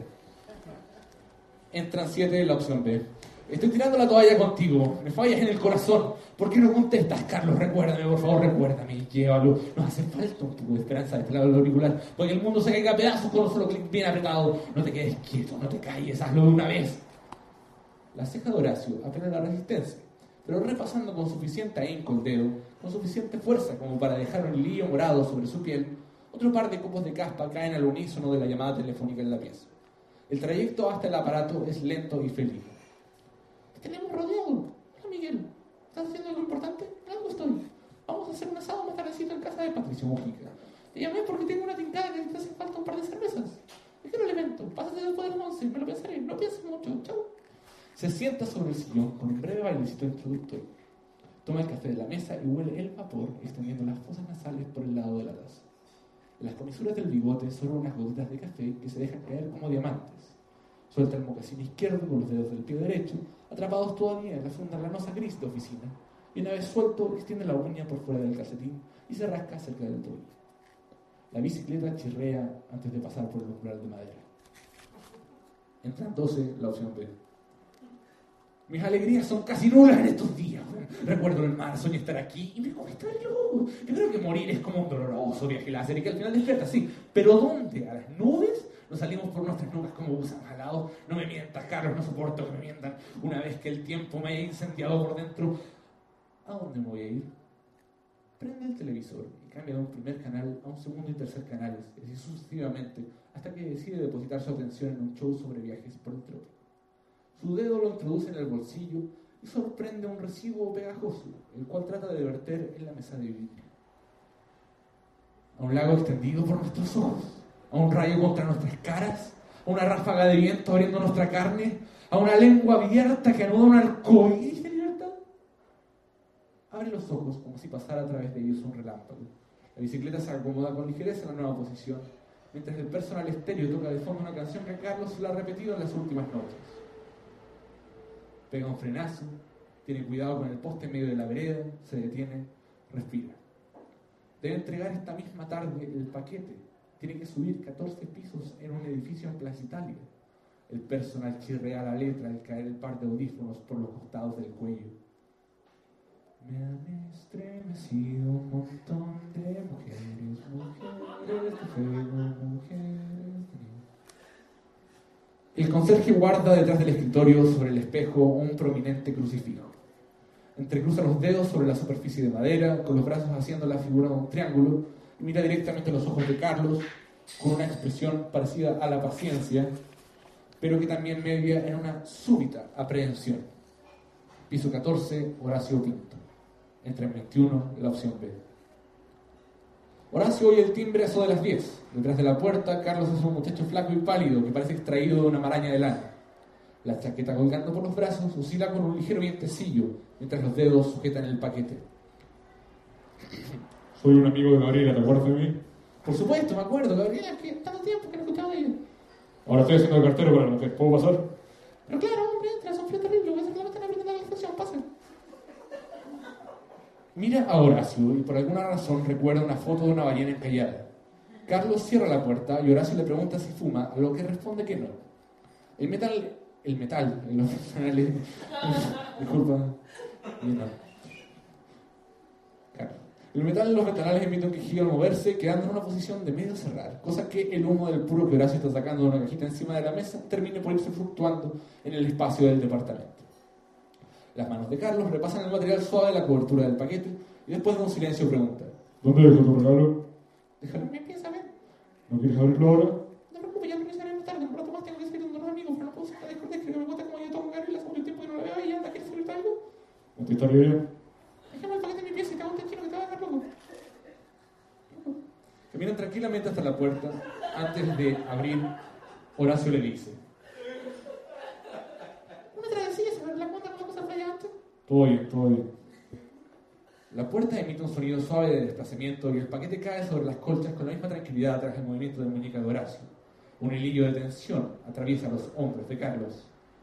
Entran siete en la opción B. Estoy tirando la toalla contigo, me fallas en el corazón. ¿Por qué no contestas, Carlos? Recuérdame, por favor, recuérdame. Llévalo. Nos hace falta un poco de esperanza de este lado del auricular, porque el mundo se caiga a pedazos con un solo clic bien apretado. No te quedes quieto, no te calles, hazlo de una vez. La ceja de Horacio apela a la resistencia, pero repasando con suficiente ahínco el dedo, con suficiente fuerza como para dejar un hilillo morado sobre su piel, otro par de copos de caspa caen al unísono de la llamada telefónica en la pieza. El trayecto hasta el aparato es lento y feliz. Te tenemos rodeado. Hola, Miguel. ¿Estás haciendo algo importante? En algo estoy. Vamos a hacer un asado más tardecito en casa de Patricio Mujica. Te llamé porque tengo una tincada que te hace falta un par de cervezas. Es que no el evento. Pásate después de las once. Me lo pensaré. No pienses mucho. Chau. Se sienta sobre el sillón con un breve bailecito introductorio. Toma el café de la mesa y huele el vapor extendiendo las fosas nasales por el lado de la taza. En las comisuras del bigote son unas gotitas de café que se dejan caer como diamantes. Suelta el mocasín izquierdo con los dedos del pie derecho, atrapados todavía en la funda lanosa gris de oficina, y una vez suelto extiende la uña por fuera del calcetín y se rasca cerca del tobillo. La bicicleta chirrea antes de pasar por el umbral de madera. Entran doce, la opción B. Mis alegrías son casi nulas en estos días. Recuerdo el mar, soñé estar aquí y me cuesta el yo. Yo creo que morir es como un doloroso viaje láser y que al final despierta, sí. ¿Pero dónde? ¿A las nubes? Nos salimos por nuestras nubes como gusanos alados. No me mientas, Carlos, no soporto que me mientan. Una vez que el tiempo me haya incendiado por dentro, ¿a dónde me voy a ir? Prende el televisor y cambia de un primer canal a un segundo y tercer canales, y así sucesivamente, hasta que decide depositar su atención en un show sobre viajes por el trópico. Su dedo lo introduce en el bolsillo y sorprende un residuo pegajoso, el cual trata de verter en la mesa de vidrio. A un lago extendido por nuestros ojos, a un rayo contra nuestras caras, a una ráfaga de viento abriendo nuestra carne, a una lengua abierta que anuda un arcoíris de libertad. Abre los ojos como si pasara a través de ellos un relámpago. La bicicleta se acomoda con ligereza en la nueva posición, mientras el personal estéreo toca de fondo una canción que Carlos le ha repetido en las últimas noches. Pega un frenazo, tiene cuidado con el poste en medio de la vereda, se detiene, respira. Debe entregar esta misma tarde el paquete. Tiene que subir catorce pisos en un edificio en Plaza Italia. El personal chirrea la letra al caer el par de audífonos por los costados del cuello. Me han estremecido un montón de mujeres, mujeres de fuego, mujeres. El conserje guarda detrás del escritorio sobre el espejo un prominente crucifijo. Entrecruza los dedos sobre la superficie de madera, con los brazos haciendo la figura de un triángulo, y mira directamente a los ojos de Carlos con una expresión parecida a la paciencia, pero que también media en una súbita aprehensión. Piso catorce, Horacio Pinto. Entra en veintiuno, la opción B. Horacio oye el timbre a eso de las diez. Detrás de la puerta, Carlos es un muchacho flaco y pálido que parece extraído de una maraña de lana. La chaqueta colgando por los brazos oscila con un ligero vientecillo mientras los dedos sujetan el paquete. Soy un amigo de Gabriela, ¿te acuerdas de mí? Por supuesto, me acuerdo, Gabriela, es que tanto tiempo que no escuchaba de ella. Ahora estoy haciendo el cartero para la noche. ¿Puedo pasar? Pero claro, hombre, entra, es un frío terrible, voy a hacer que no me están aprendiendo la estación, pasen. Mira a Horacio y por alguna razón recuerda una foto de una ballena encallada. Carlos cierra la puerta y Horacio le pregunta si fuma, a lo que responde que no. El metal, el metal, en los personales, disculpa, no. Claro. El metal en los ventanales emite un quejido al moverse, quedando en una posición de medio cerrar, cosa que el humo del puro que Horacio está sacando de una cajita encima de la mesa termine por irse fluctuando en el espacio del departamento. Las manos de Carlos repasan el material suave de la cobertura del paquete y después de un silencio pregunta: ¿Dónde dejo tu regalo? Déjalo en mi pieza, ven. ¿No quieres abrirlo ahora? No te preocupes, ya lo revisaré más tarde. Un rato más tengo que salir con unos amigos, pero no puedo sacar de cortés, que me cuenta como yo tomo Gabriela sobre el tiempo que no la veo y anda, ¿quieres salir algo? ¿No te estaría bien? constantemente hasta la puerta. Antes de abrir, Horacio le dice: ¿Una travesía sobre la cuenta con la cosa fallante? todo bien, todo bien. La puerta emite un sonido suave de desplazamiento y el paquete cae sobre las colchas con la misma tranquilidad tras el movimiento de muñeca de Horacio. Un hilillo de tensión atraviesa los hombros de Carlos.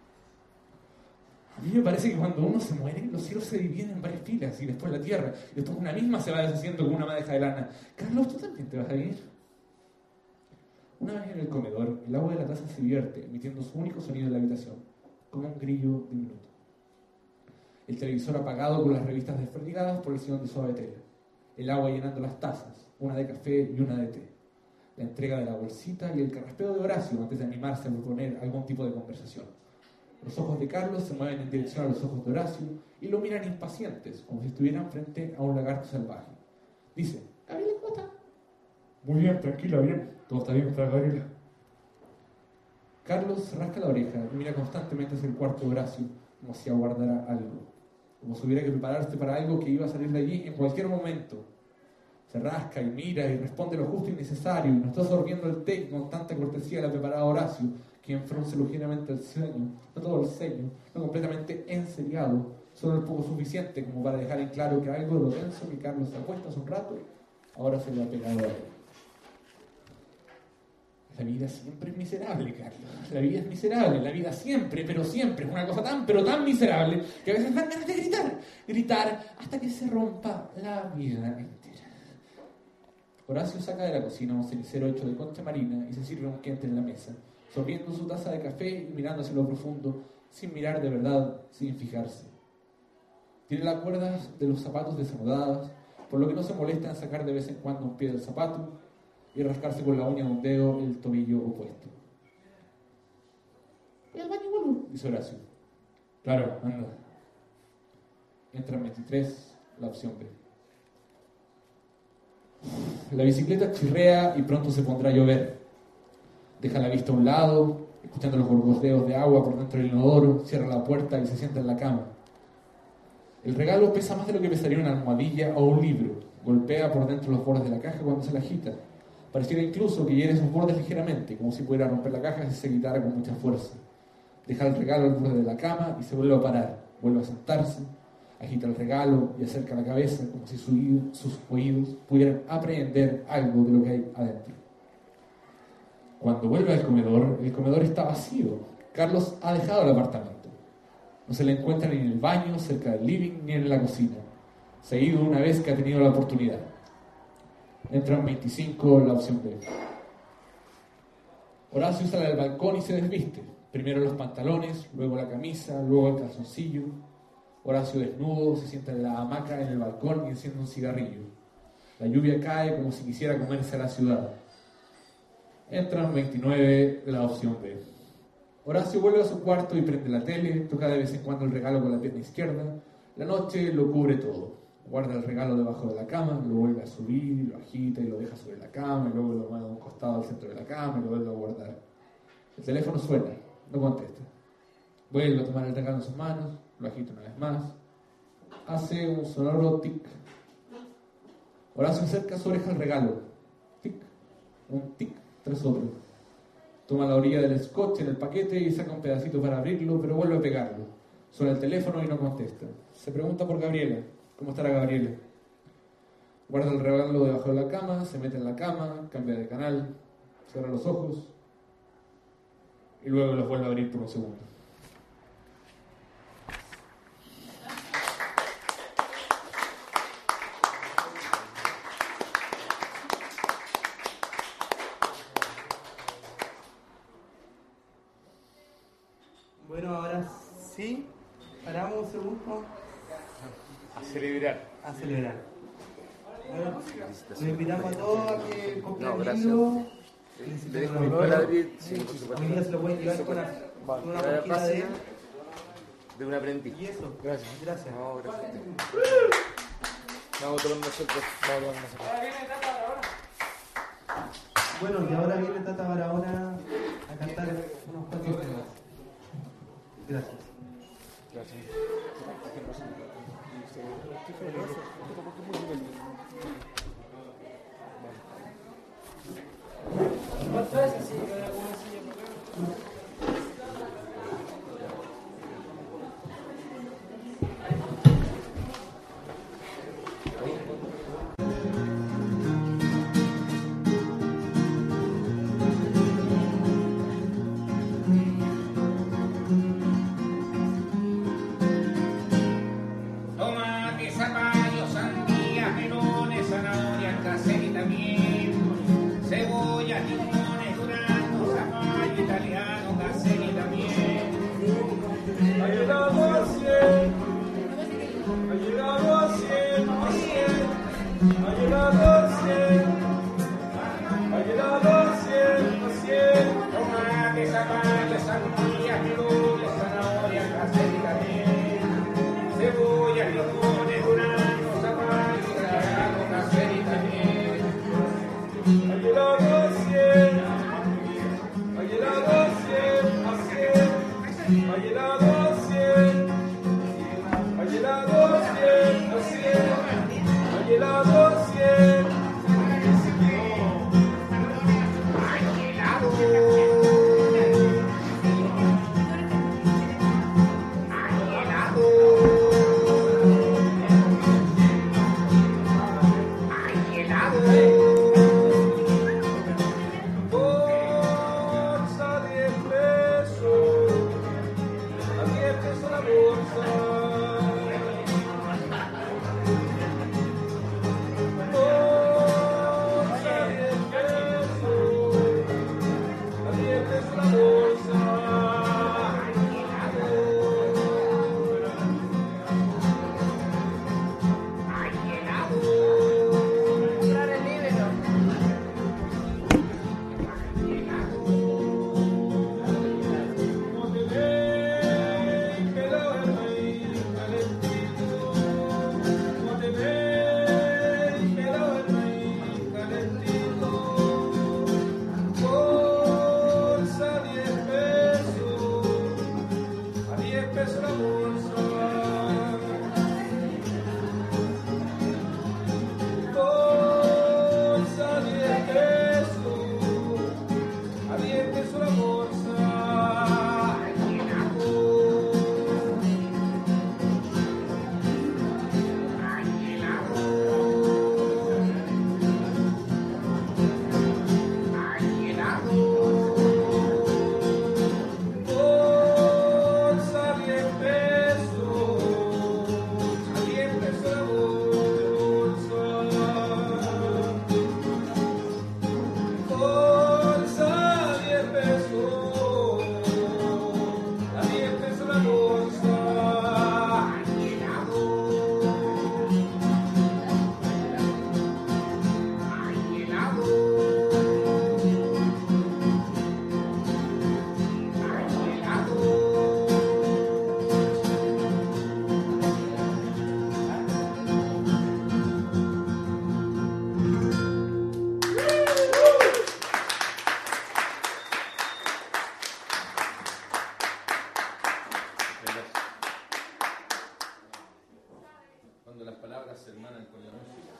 A mí me parece que cuando uno se muere, los cielos se dividen en varias filas y después la tierra, y después una misma se va deshaciendo como una madeja de lana. Carlos, ¿tú también te vas a ir? Una vez en el comedor, el agua de la taza se vierte, emitiendo su único sonido en la habitación, como un grillo diminuto. El televisor apagado con las revistas desperdigadas por el sillón de suave tela. El agua llenando las tazas, una de café y una de té. La entrega de la bolsita y el carraspeo de Horacio antes de animarse a proponer algún tipo de conversación. Los ojos de Carlos se mueven en dirección a los ojos de Horacio y lo miran impacientes, como si estuvieran frente a un lagarto salvaje. Dice: Gabriela, ¿cómo está? muy bien, tranquila, bien. Todo está bien, está Gabriela. Carlos se rasca la oreja y mira constantemente hacia el cuarto de Horacio, como si aguardara algo. Como si hubiera que prepararse para algo que iba a salir de allí en cualquier momento. Se rasca y mira y responde lo justo y necesario, y no está sorbiendo el té con tanta cortesía le ha preparado Horacio, quien frunce ligeramente el ceño, no todo el ceño, no completamente enseriado, solo el poco suficiente como para dejar en claro que algo de lo denso que Carlos se ha puesto hace un rato, ahora se le ha pegado a él. La vida siempre es miserable, Carlos. La vida es miserable, la vida siempre, pero siempre es una cosa tan, pero tan miserable que a veces dan ganas de gritar, gritar hasta que se rompa la vida entera. Horacio saca de la cocina un cenicero hecho de concha marina y se sirve un quente en la mesa, sorbiendo su taza de café y mirando hacia lo profundo, sin mirar de verdad, sin fijarse. Tiene las cuerdas de los zapatos desanudadas, por lo que no se molesta en sacar de vez en cuando un pie del zapato y rascarse con la uña de un dedo el tobillo opuesto. ¿Voy al baño y vuelvo? Dice Horacio. Claro, anda. Entra en veintitrés, la opción B. La bicicleta chirrea y pronto se pondrá a llover. Deja la vista a un lado, escuchando los gorgoteos de agua por dentro del inodoro, cierra la puerta y se sienta en la cama. El regalo pesa más de lo que pesaría una almohadilla o un libro. Golpea por dentro los bordes de la caja cuando se la agita. Pareciera incluso que hiere esos bordes ligeramente, como si pudiera romper la caja si se quitara con mucha fuerza. Deja el regalo al borde de la cama y se vuelve a parar. Vuelve a sentarse, agita el regalo y acerca la cabeza como si su oído, sus oídos pudieran aprehender algo de lo que hay adentro. Cuando vuelve al comedor, el comedor está vacío. Carlos ha dejado el apartamento. No se le encuentra ni en el baño, cerca del living, ni en la cocina. Se ha ido una vez que ha tenido la oportunidad. Entra en veinticinco la opción B. Horacio sale al balcón y se desviste. Primero los pantalones, luego la camisa, luego el calzoncillo. Horacio desnudo se sienta en la hamaca en el balcón y enciende un cigarrillo. La lluvia cae como si quisiera comerse a la ciudad. Entra en veintinueve la opción B. Horacio vuelve a su cuarto y prende la tele, toca de vez en cuando el regalo con la pierna izquierda. La noche lo cubre todo. Guarda el regalo debajo de la cama, lo vuelve a subir, lo agita y lo deja sobre la cama, y luego lo mueve a un costado al centro de la cama y lo vuelve a guardar. El teléfono suena, no contesta. Vuelve a tomar el regalo en sus manos, lo agita una vez más. Hace un sonoro tic. Horacio acerca su oreja al regalo. Tic, un tic tras otro. Toma la orilla del scotch en el paquete y saca un pedacito para abrirlo, pero vuelve a pegarlo. Suena el teléfono y no contesta. Se pregunta por Gabriela. ¿Cómo estará Gabriela? Guarda el regalo debajo de la cama, se mete en la cama, cambia de canal, cierra los ojos y luego los vuelve a abrir por un segundo. Bueno, ahora sí, paramos un segundo. A celebrar. A celebrar. Bueno, les invitamos a todos a que compren No, el gracias. libro. Le dejo mi para abrir. Sí, por Hoy supuesto. día se lo pueden llevar con una, con una cosquilla de él. De un aprendiz. Y eso. Gracias. Gracias. No, gracias. Vamos a tomar nosotros. Vamos a tomar nosotros. Bueno, y ahora viene Tata Barahona a cantar unos cuantos temas. Gracias. Gracias. ¿Cuánto es así? ¿Con alguna silla por acá? Tomate, zapallo, sandía, melones, zanahorias, casetas, miel, cebolla, limones, duraznos, zapallo italiano, casetas, miel. Ha llegado a cien, ha llegado a cien, a cien, ha llegado a cien, ha llegado a cien, a cien. Tomate, zapallo, sandía, melones, zanahorias, casetas, miel, cebolla, limones, duraznos, zapallo italiano, casetas, miel. Ha llegado a cien, ha llegado a cien, a cien, ha llegado a cien, ha llegado a cien, a cien, ha llegado a cien. Bolsa diez pesos, a diez pesos la bolsa. Bolsa diez pesos, a diez pesos la bolsa. Como te ven, pelado el maíz calentito. Como te ven, pelado el maíz calentito. Bolsa diez pesos, a diez pesos la bolsa. Bolsa diez pesos, a diez pesos la bolsa. Bolsa diez pesos, a diez pesos la bolsa. Bolsa diez pesos, a diez pesos la bolsa. Cuando las palabras se hermanan con la música.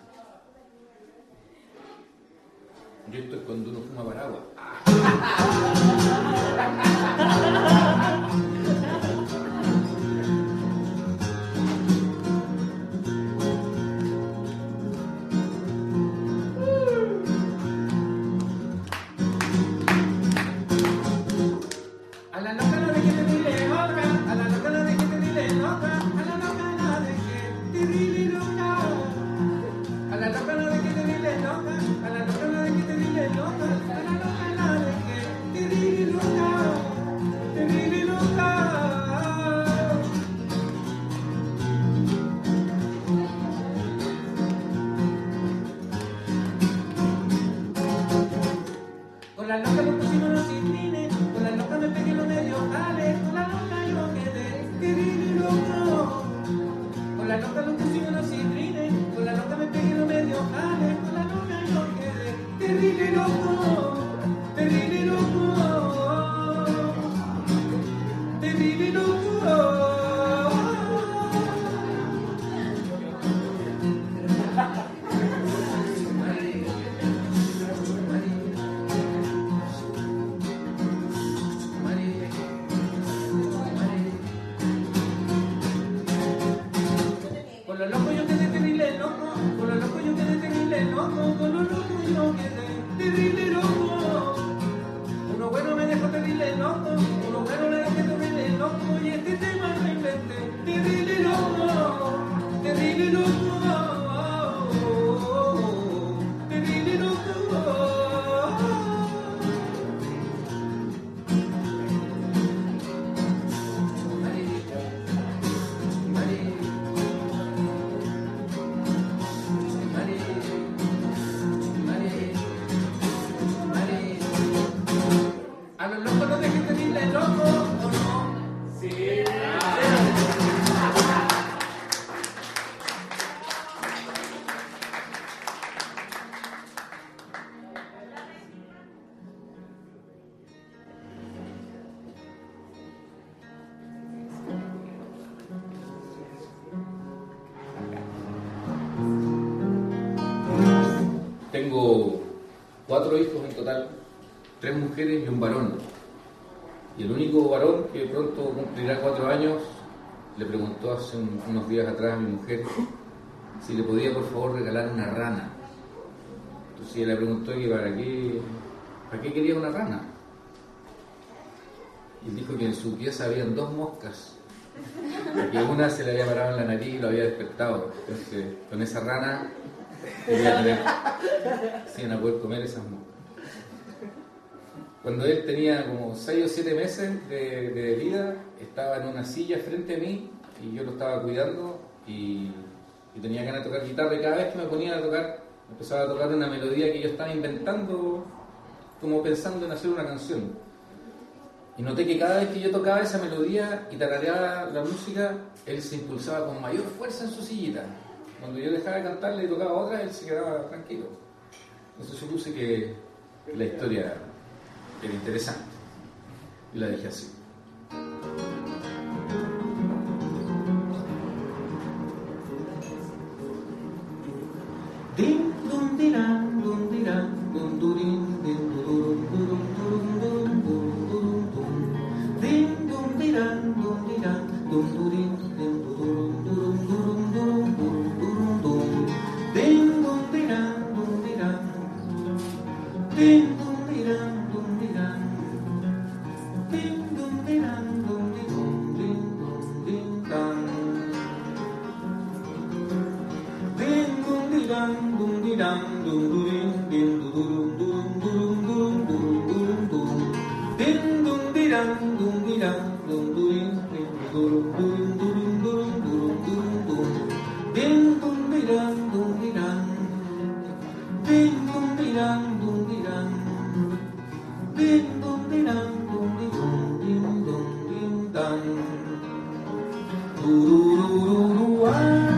Yo esto es cuando uno fuma paraguas. A la loca no dejes de dile loca, a la loca no dejes de dile loca, a la loca no dejes de dile loca. A la loca no dejes de dile loca, a la loca no dejes de dile loca, a la loca no dejes de dile tengo cuatro hijos en total, tres mujeres y un varón. Y el único varón que pronto cumplirá cuatro años le preguntó hace un, unos días atrás a mi mujer si le podía por favor regalar una rana. Entonces ella le preguntó que para qué, para qué quería una rana. Y él dijo que en su pieza habían dos moscas, que una se le había parado en la nariz y lo había despertado. Entonces con esa rana quería tener, se iban a poder comer esas moscas. Cuando él tenía como seis o siete meses de, de vida, estaba en una silla frente a mí y yo lo estaba cuidando y, y tenía ganas de tocar guitarra, y cada vez que me ponía a tocar, empezaba a tocar una melodía que yo estaba inventando, como pensando en hacer una canción. Y noté que cada vez que yo tocaba esa melodía y tarareaba la música, él se impulsaba con mayor fuerza en su sillita. Cuando yo dejaba de cantarle y tocaba otra, él se quedaba tranquilo. Entonces supuse que, que la historia era interesante y la dejé así. Din dun diran dun diran dun durin din durum durum durum durum durum durum din dun diran dun diran dun durin din durum durum durum durum durum durum din dun diran dun diran din dun diran dun diran din dun diran dun diran din dun din dan din dun diran dun diran dun durin din durum durum durum durum durum durum din dun diran dun diran dun durin din durum durum durum durum durum durum din dun diran dun diran din dun diran dun diran din dun diran dun diran din dun din dan dururururua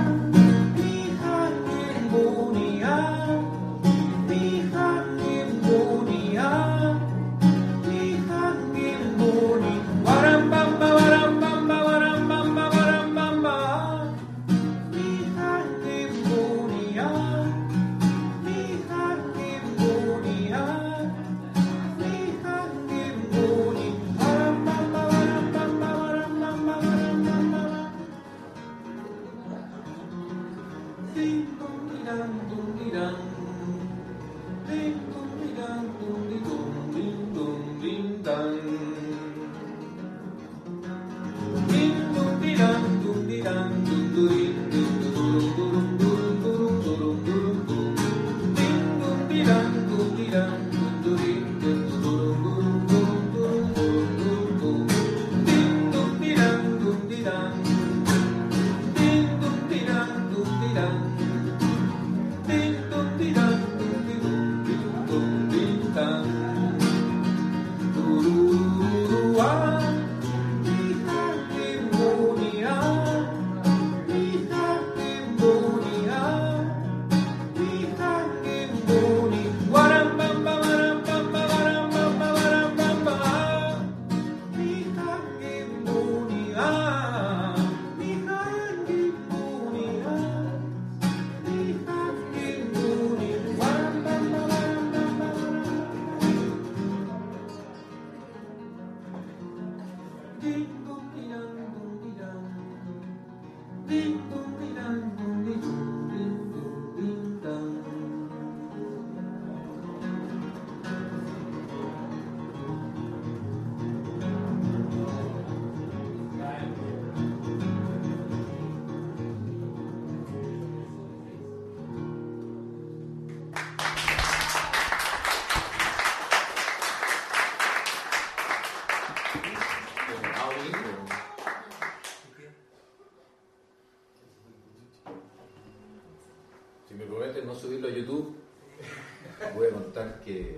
Si me prometen no subirlo a YouTube, voy a contar que...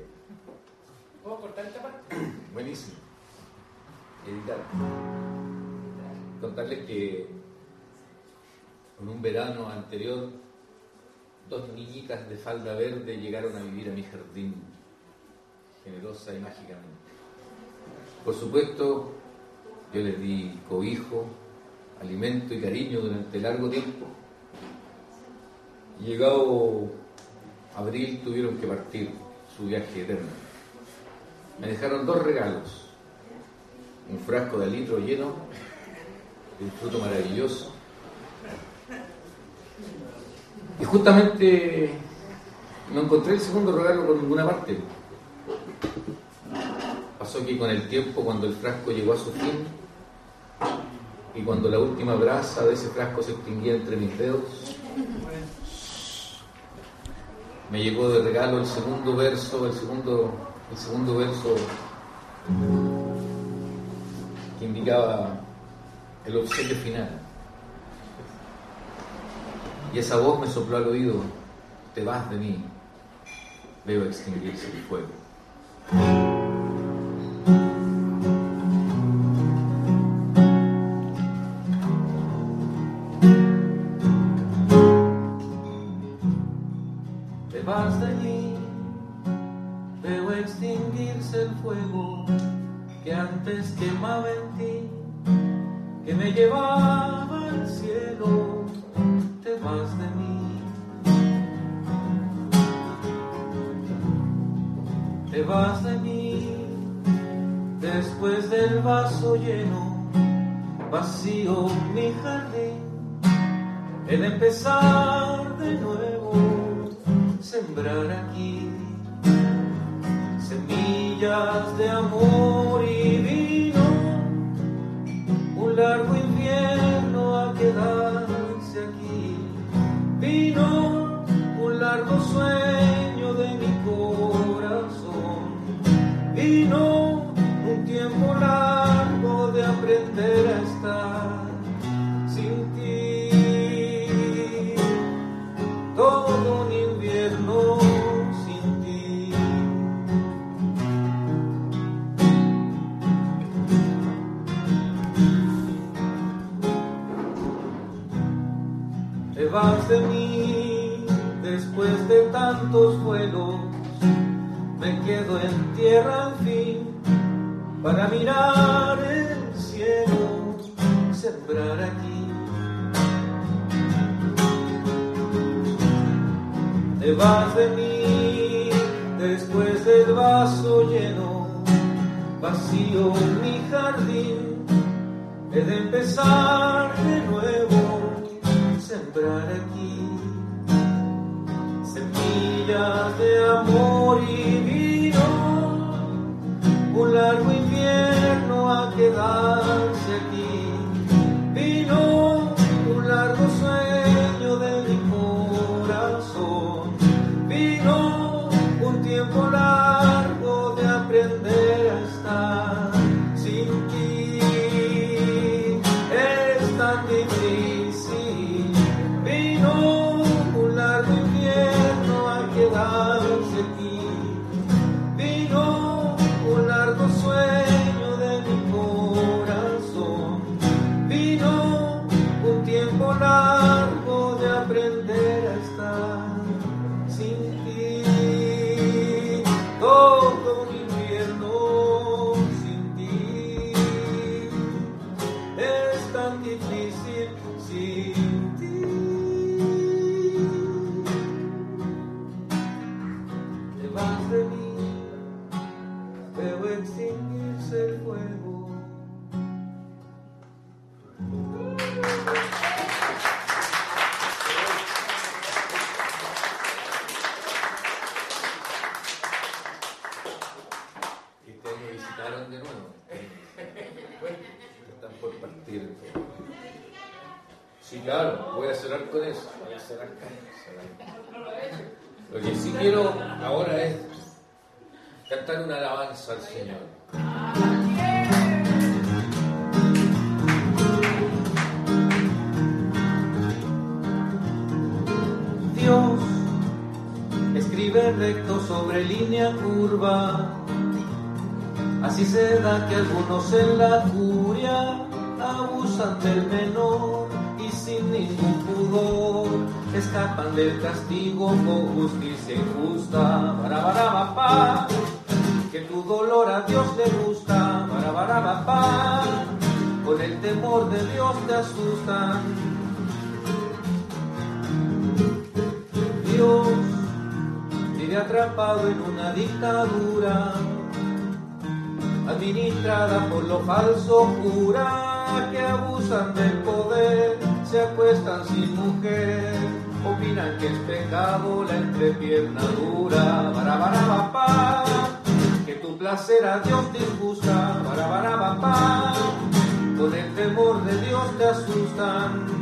¿Puedo cortar esta parte? Buenísimo. Editar. Contarles que en un verano anterior, dos niñitas de falda verde llegaron a vivir a mi jardín, generosa y mágicamente. Por supuesto, yo les di cobijo, alimento y cariño durante largo tiempo. Y llegado abril tuvieron que partir su viaje eterno. Me dejaron dos regalos: un frasco de litro lleno de un fruto maravilloso, y justamente no encontré el segundo regalo por ninguna parte. Pasó que con el tiempo, cuando el frasco llegó a su fin y cuando la última brasa de ese frasco se extinguía entre mis dedos, me llegó de regalo el segundo verso, el segundo, el segundo verso que indicaba el obsequio final. Y esa voz me sopló al oído: te vas de mí, veo extinguirse el fuego. Te vas de mí, veo extinguirse el fuego que antes quemaba en ti, que me llevaba al cielo. Te vas de mí, te vas de mí, después del vaso lleno, vacío mi jardín, el empezar de nuevo, sembrar aquí semillas de amor y vino, un largo invierno a quedarse aquí, vino un largo sueño de mi corazón, vino un tiempo largo de aprender a estar sin ti, todo un invierno sin ti. Te vas de mí, después de tantos vuelos, me quedo en tierra al fin, para mirar el cielo, sembrar aquí. Te vas de mí, después del vaso lleno, vacío mi jardín, he de empezar de nuevo, sembrar aquí semillas de amor y vino, un largo invierno a quedarse aquí, vino un largo sueño de mi corazón, vino un tiempo largo de aprender a estar sin ti, es tan difícil, vino un largo invierno a quedarse aquí, vino un largo sueño de mi corazón, vino un tiempo largo de aprender a estar sin ti, todo un invierno sin ti, es tan difícil sin ti. Te vas de mí, veo extinguirse el fuego. Este año visitaron de nuevo. Están por partir. Sí, claro, voy a cerrar con eso. Voy a cerrar con eso. Lo que sí quiero ahora es cantar una alabanza al Señor. Dios escribe recto sobre línea curva, así se da que algunos en la curia abusan del menor y sin ningún pudor escapan del castigo con justicia injusta. Barabarabapá, que tu dolor a Dios le gusta. Barabarabapá, con el temor de Dios te asustan. Dios atrapado en una dictadura administrada por los falsos curas que abusan del poder, se acuestan sin mujer, opinan que es pecado la entrepierna dura. Barabarabapá, que tu placer a Dios disgusta. Barabarabapá, con el temor de Dios te asustan.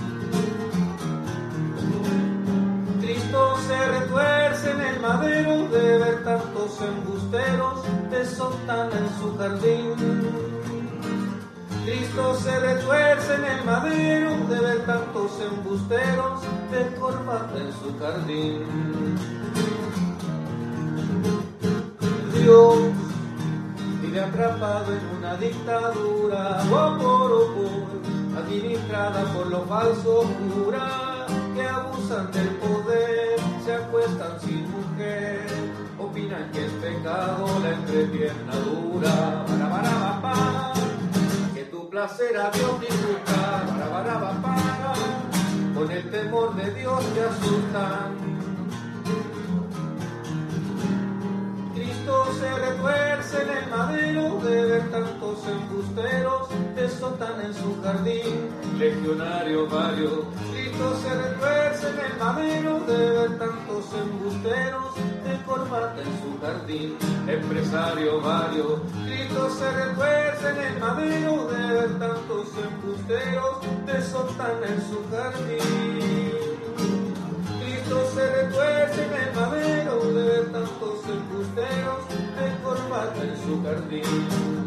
Cristo se retuerce en el madero de ver tantos embusteros te soltan en su jardín. Cristo se retuerce en el madero de ver tantos embusteros de corbata en su jardín. Dios vive atrapado en una dictadura, oh, por, oh, por, administrada por los falsos curas que abusan del poder, se acuestan sin mujer, opinan que es pecado la entrepierna dura. Barabarabapá, que tu placer a Dios disgusta. Barabarabapá, con el temor de Dios te asustan. Cristo se retuerce en el madero de ver tantos embusteros te soltan en su jardín. Legionario vario, Cristo se retuerce en el madero de ver tantos embusteros de corbata en su jardín. Empresario vario, Cristo se retuerce en el madero de ver tantos embusteros te soltan en su jardín. Cristo se retuerce en el madero de ver tantos embusteros de corbata en su jardín.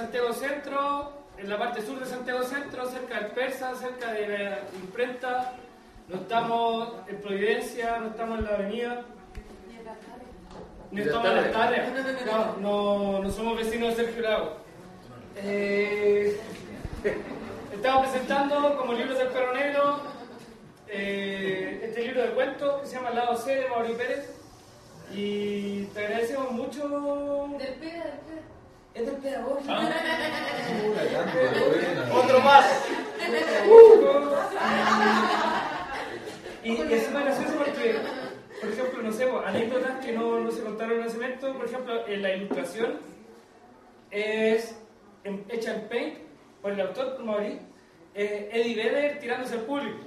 Santiago Centro, en la parte sur de Santiago Centro, cerca del Persa, cerca de la imprenta. No estamos en Providencia, no estamos en la avenida. Ni estamos en las tareas. No, no, no somos vecinos de Sergio Lago. Eh, estamos presentando como libros del Perro Negro eh, este libro de cuentos que se llama El lado C de Mauri Pérez. Y te agradecemos mucho. Del P, del P. Es del pedagógico. Ah. Otro más. Y, y es súper gracioso porque, por ejemplo, no sé, anécdotas que no, no se contaron en ese momento. Por ejemplo, en la ilustración es en, hecha en Paint por el autor, por Mauri, eh, Eddie Vedder tirándose al público.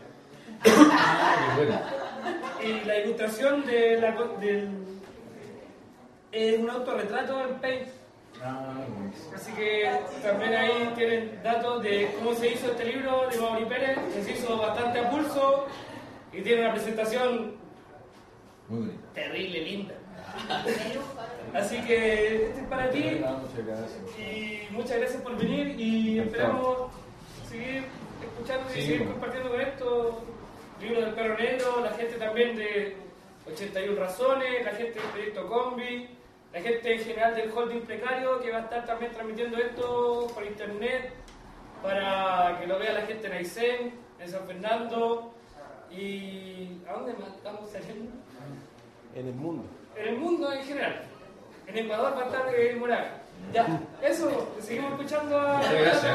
Y la ilustración de la, del, es un autorretrato en Paint. Así que también ahí tienen datos de cómo se hizo este libro de Mauri Pérez, que se hizo bastante a pulso y tiene una presentación muy bonita, terrible, linda. Así que este es para ti. Muchas gracias. Y muchas gracias por venir y esperamos seguir escuchando y sí, seguir bueno. compartiendo con esto. Libro del Perro Negro, la gente también de ochenta y una Razones, la gente del Proyecto Combi, la gente en general del Holding Precario que va a estar también transmitiendo esto por internet para que lo vea la gente en Aysén, en San Fernando y... ¿a dónde más estamos saliendo? En el mundo. En el mundo en general. En Ecuador va a estar eh, Moraga. Ya, eso, seguimos escuchando a... Muchas gracias.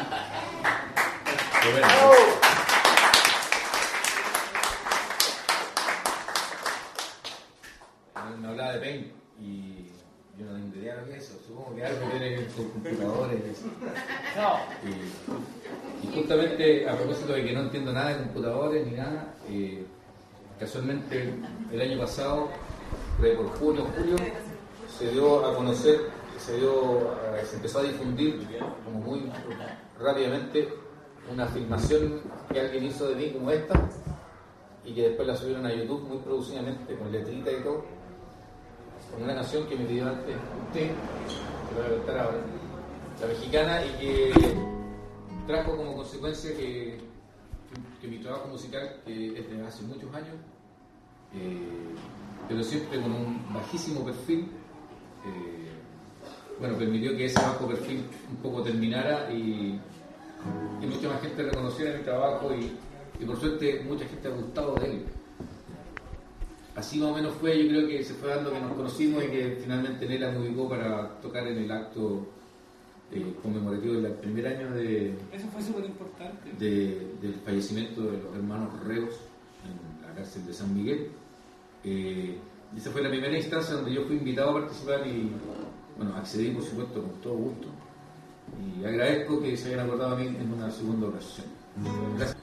Me hablaba de Paint y yo no entendía lo que es eso. Supongo que algo tiene con computadores. No. Y, y justamente a propósito de que no entiendo nada de computadores ni nada, eh, casualmente el año pasado, por junio, julio, se dio a conocer, se, dio, se empezó a difundir como muy rápidamente una filmación que alguien hizo de mí como esta y que después la subieron a YouTube muy producidamente con letrita y todo, con una canción que me pidió antes usted, que voy a contar ahora, la mexicana, y que trajo como consecuencia que, que mi trabajo musical, que es de hace muchos años, eh, pero siempre con un bajísimo perfil, eh, bueno, permitió que ese bajo perfil un poco terminara y, y mucha más gente reconociera mi trabajo y, y por suerte mucha gente ha gustado de él. Así más o menos fue, yo creo que se fue dando que nos conocimos y que finalmente Nela me ubicó para tocar en el acto eh, conmemorativo del primer año de, Eso fue súper importante. de, del fallecimiento de los hermanos Reos en la cárcel de San Miguel. Eh, esa fue la primera instancia donde yo fui invitado a participar y bueno, accedí por supuesto con todo gusto y agradezco que se hayan acordado a mí en una segunda ocasión. Gracias.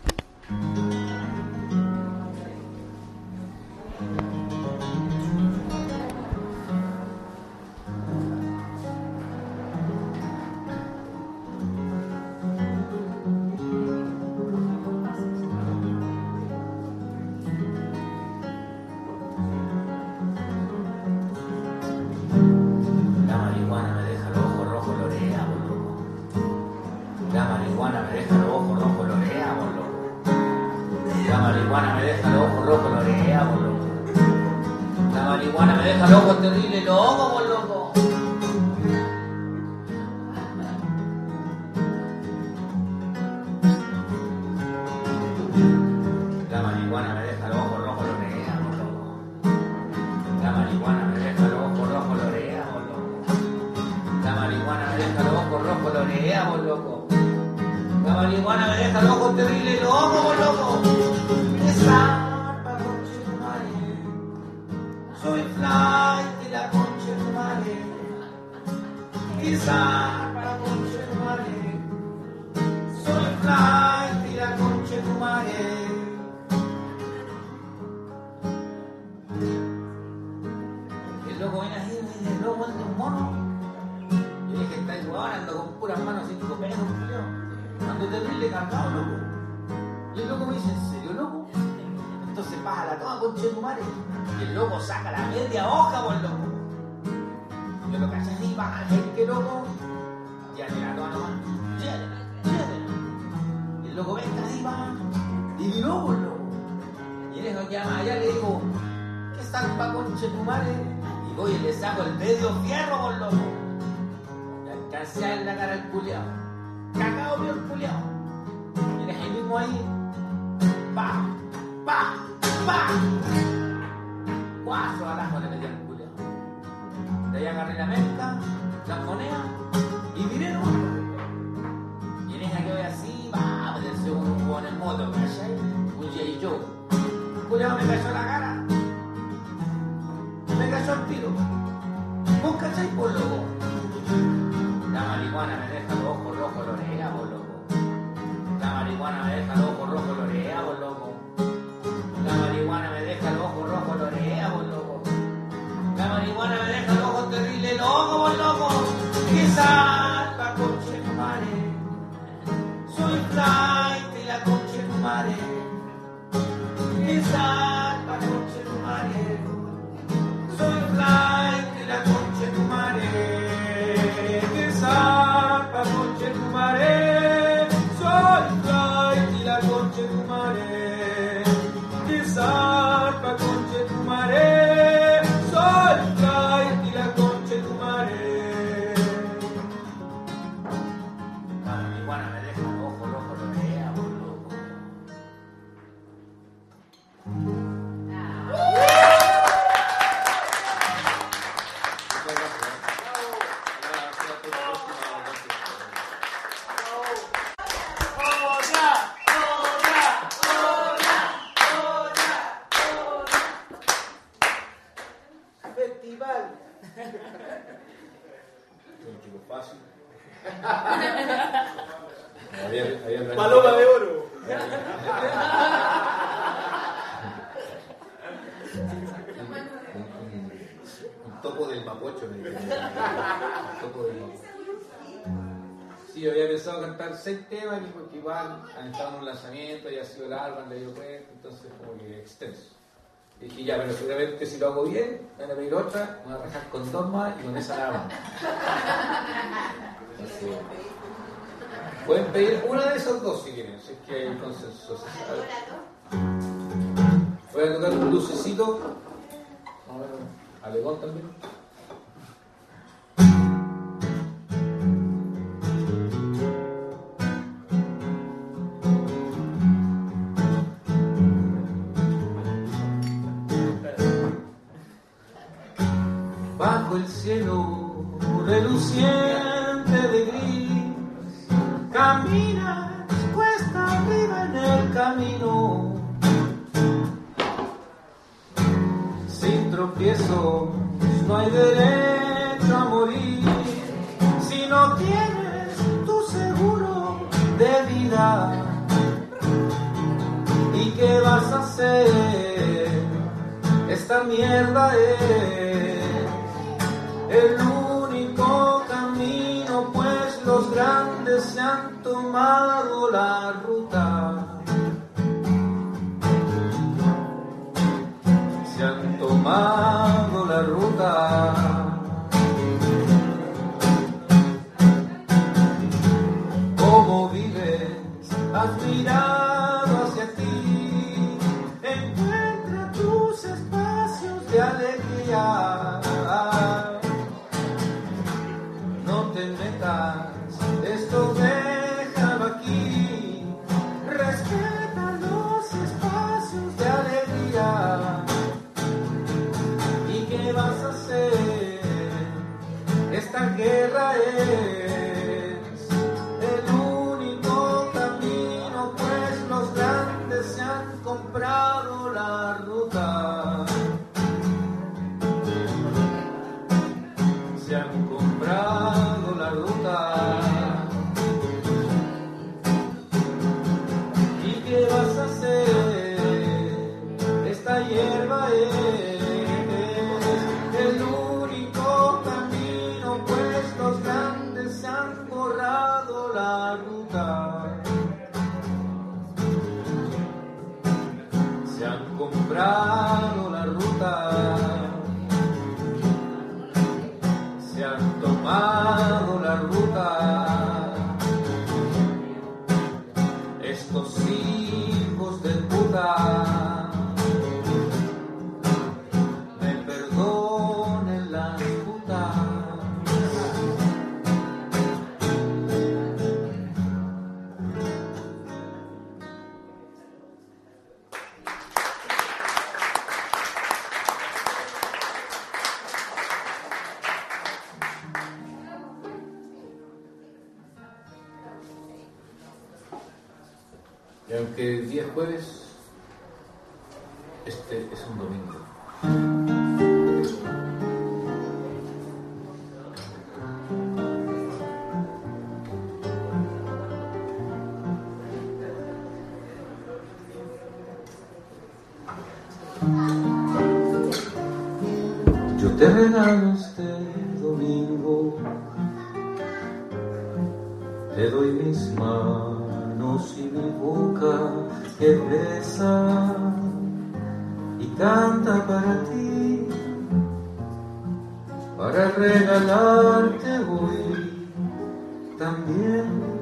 llévatela toda nomás, llévatela, llévatela. Y el loco, venga, ahí va. Y vino, por loco. Y en eso que llama allá le digo, ¿qué salpa, conche tu madre? Y voy y le saco el medio fierro, por loco. Le alcancé a ver la cara al culiao. Cagado vio el culiao. Y dejé mismo ahí. Pa, pa, pa. Cuatro atajos le metí al culiao. De ahí agarré la mezcla, las monedas y viré nomás. Y en esa que voy así, va a meterse un hueón en moto, ¿cachai? Un J. Joe. El culiao me cayó la cara. Me cayó el tiro. ¿Vos cachai, por loco? La marihuana me deja los ojos rojos, lorea, por loco. La marihuana me deja los ojos rojos, lorea, por loco. La marihuana me deja los ojos rojos, lorea, por loco. La marihuana me deja los ojos terrible loco, por loco. Quizás la concha de tu madre. Soy flight y la concha de tu madre. Quizás la concha de tu madre. Soy flight y la concha de tu madre. Quizás la concha de tu madre. Soy flight y la concha de tu madre. Quizás la concha de tu madre. Soy flight y la concha de tu madre. La marihuana me deja el ojo rojo, lo vea, por loco. Festival. Un chico fácil. Había, había Paloma de oro. un, un, un topo del Mapocho, me dijeron. Un topo del Mapocho. Sí, yo había pensado cantar seis temas, porque igual han estado en un lanzamiento y ha sido largo, han leído cuenta, entonces como que extenso. Y dije, ya, pero seguramente si lo hago bien, me van a pedir otra, me van a rajar con dos más y con esa nada más. Entonces, pueden pedir una de esas dos si quieren, si es que hay consenso. Voy a tocar un lucecito. Vamos a ver, alegón también. Bajo el cielo reluciente de gris, caminas cuesta arriba en el camino, sin tropiezos no hay derecho a morir, si no tienes tu seguro de vida. ¿Y qué vas a hacer? Esta mierda es el único camino, pues los grandes se han tomado la ruta. Se han tomado la ruta. ¿Cómo vives? Has mirado hacia ti. Encuentra tus espacios de alegría. No te metas, esto déjalo aquí. Respeta los espacios de alegría. ¿Y qué vas a hacer? Esta guerra es el único camino, pues los grandes se han comprado la ruta. Se han comprado la ruta. ¿Y qué vas a hacer? Esta hierba es el único camino, pues los grandes se tomado la ruta. Estos hijos de puta me perdonen las putas. Y aunque el día es jueves, este es un domingo. Yo te regalo este domingo, te doy mis manos y mi boca que besa y canta para ti, para regalarte hoy también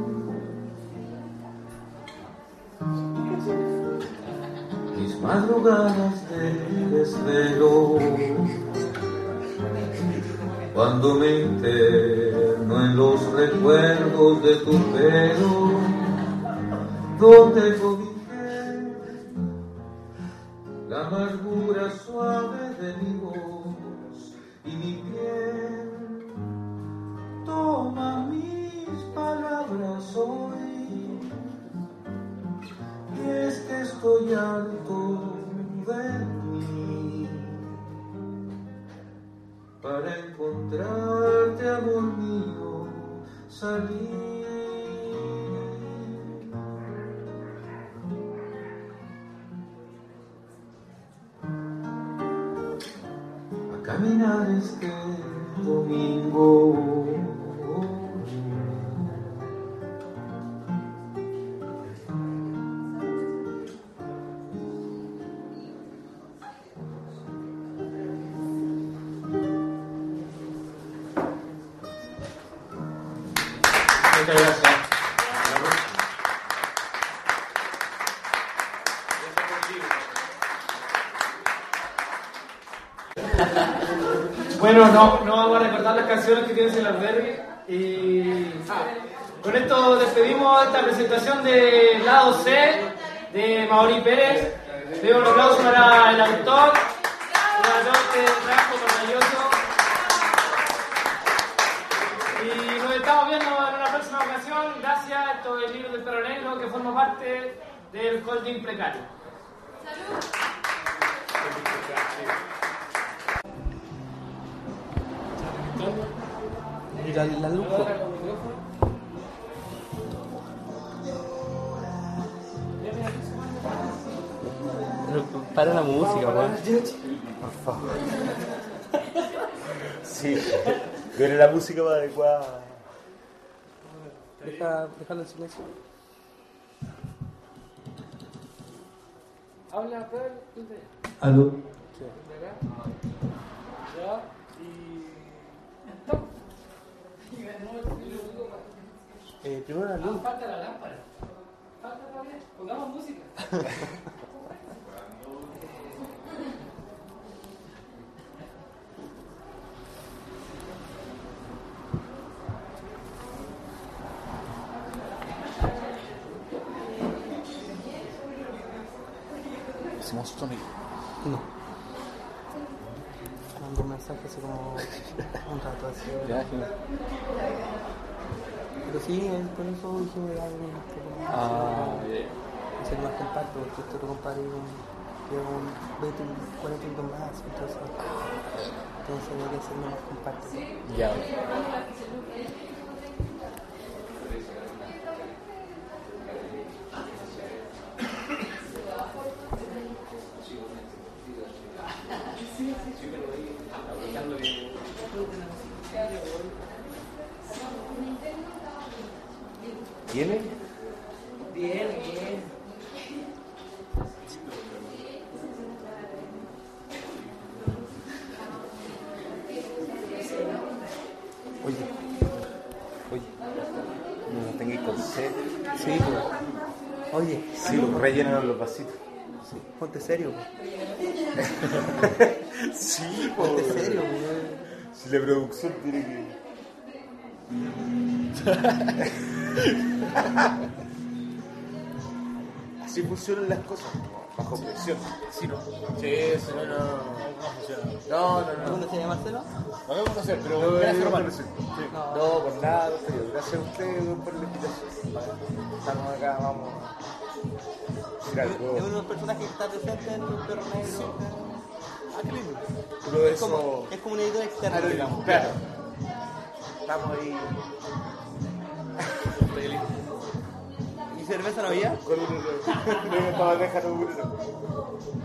mis madrugadas de desvelo, cuando me interno en los recuerdos de tu pelo, donde cobijé la amargura suave de mi voz y mi piel. Toma mis palabras hoy, y es que estoy harto de mí. Para encontrarte, amor mío, salí. A caminar este domingo. Muchas gracias. Bueno, no, no vamos a recordar las canciones que tiene el albergue. Y ah, con esto despedimos esta presentación de lado C de Mauri Pérez. Le doy un aplauso para el autor, el autor de trabajo maravilloso. Y nos estamos viendo en una próxima ocasión. Gracias. Esto es el libro del Perro Negro, que forma parte del holding precario. Y la, la luz. Para la música, weón. Por favor. Sí, pero la música más adecuada. Deja, déjalo en silencio. Habla, pero. Aló. Ya, y. Eh, primero la luz. Ah, falta la lámpara. Falta todavía. Pongamos música. Hacemos sonido. No. Mando un mensaje hace como un rato así. Ya, genial. Pero sí, eh, por eso dije algo un poco más. Ah, así, bien. hacer más compacto, porque esto lo comparé con lleva un veinte, cuarenta minutos más, entonces, entonces hay que hacerlo más compacto. Ya. ¿Tiene? Bien, bien. Oye, oye, no tengáis con sed. Sí, pues. Oye, Sí, rellenan los vasitos. sí, ponte serio, pues. Sí, Ponte po. serio, pues. Si la producción tiene que. Así funcionan las cosas, bajo presión. Sí, no. Sí, si no, no, no funciona. No, no, no. ¿Cómo se llama Marcelo? Lo vamos a hacer, pero No, gracias, no, Román. no, no, por nada, doctor. Gracias a ustedes por la invitación. Estamos acá, vamos a decir Es algo. uno de los personajes que está presente en el Perro Negro. Ah, qué lindo. Pero Es como, eso. es como una editora externa, Claro, digamos. claro. Estamos ahí ¿Y cerveza no había? con un. No me estaba dejando un.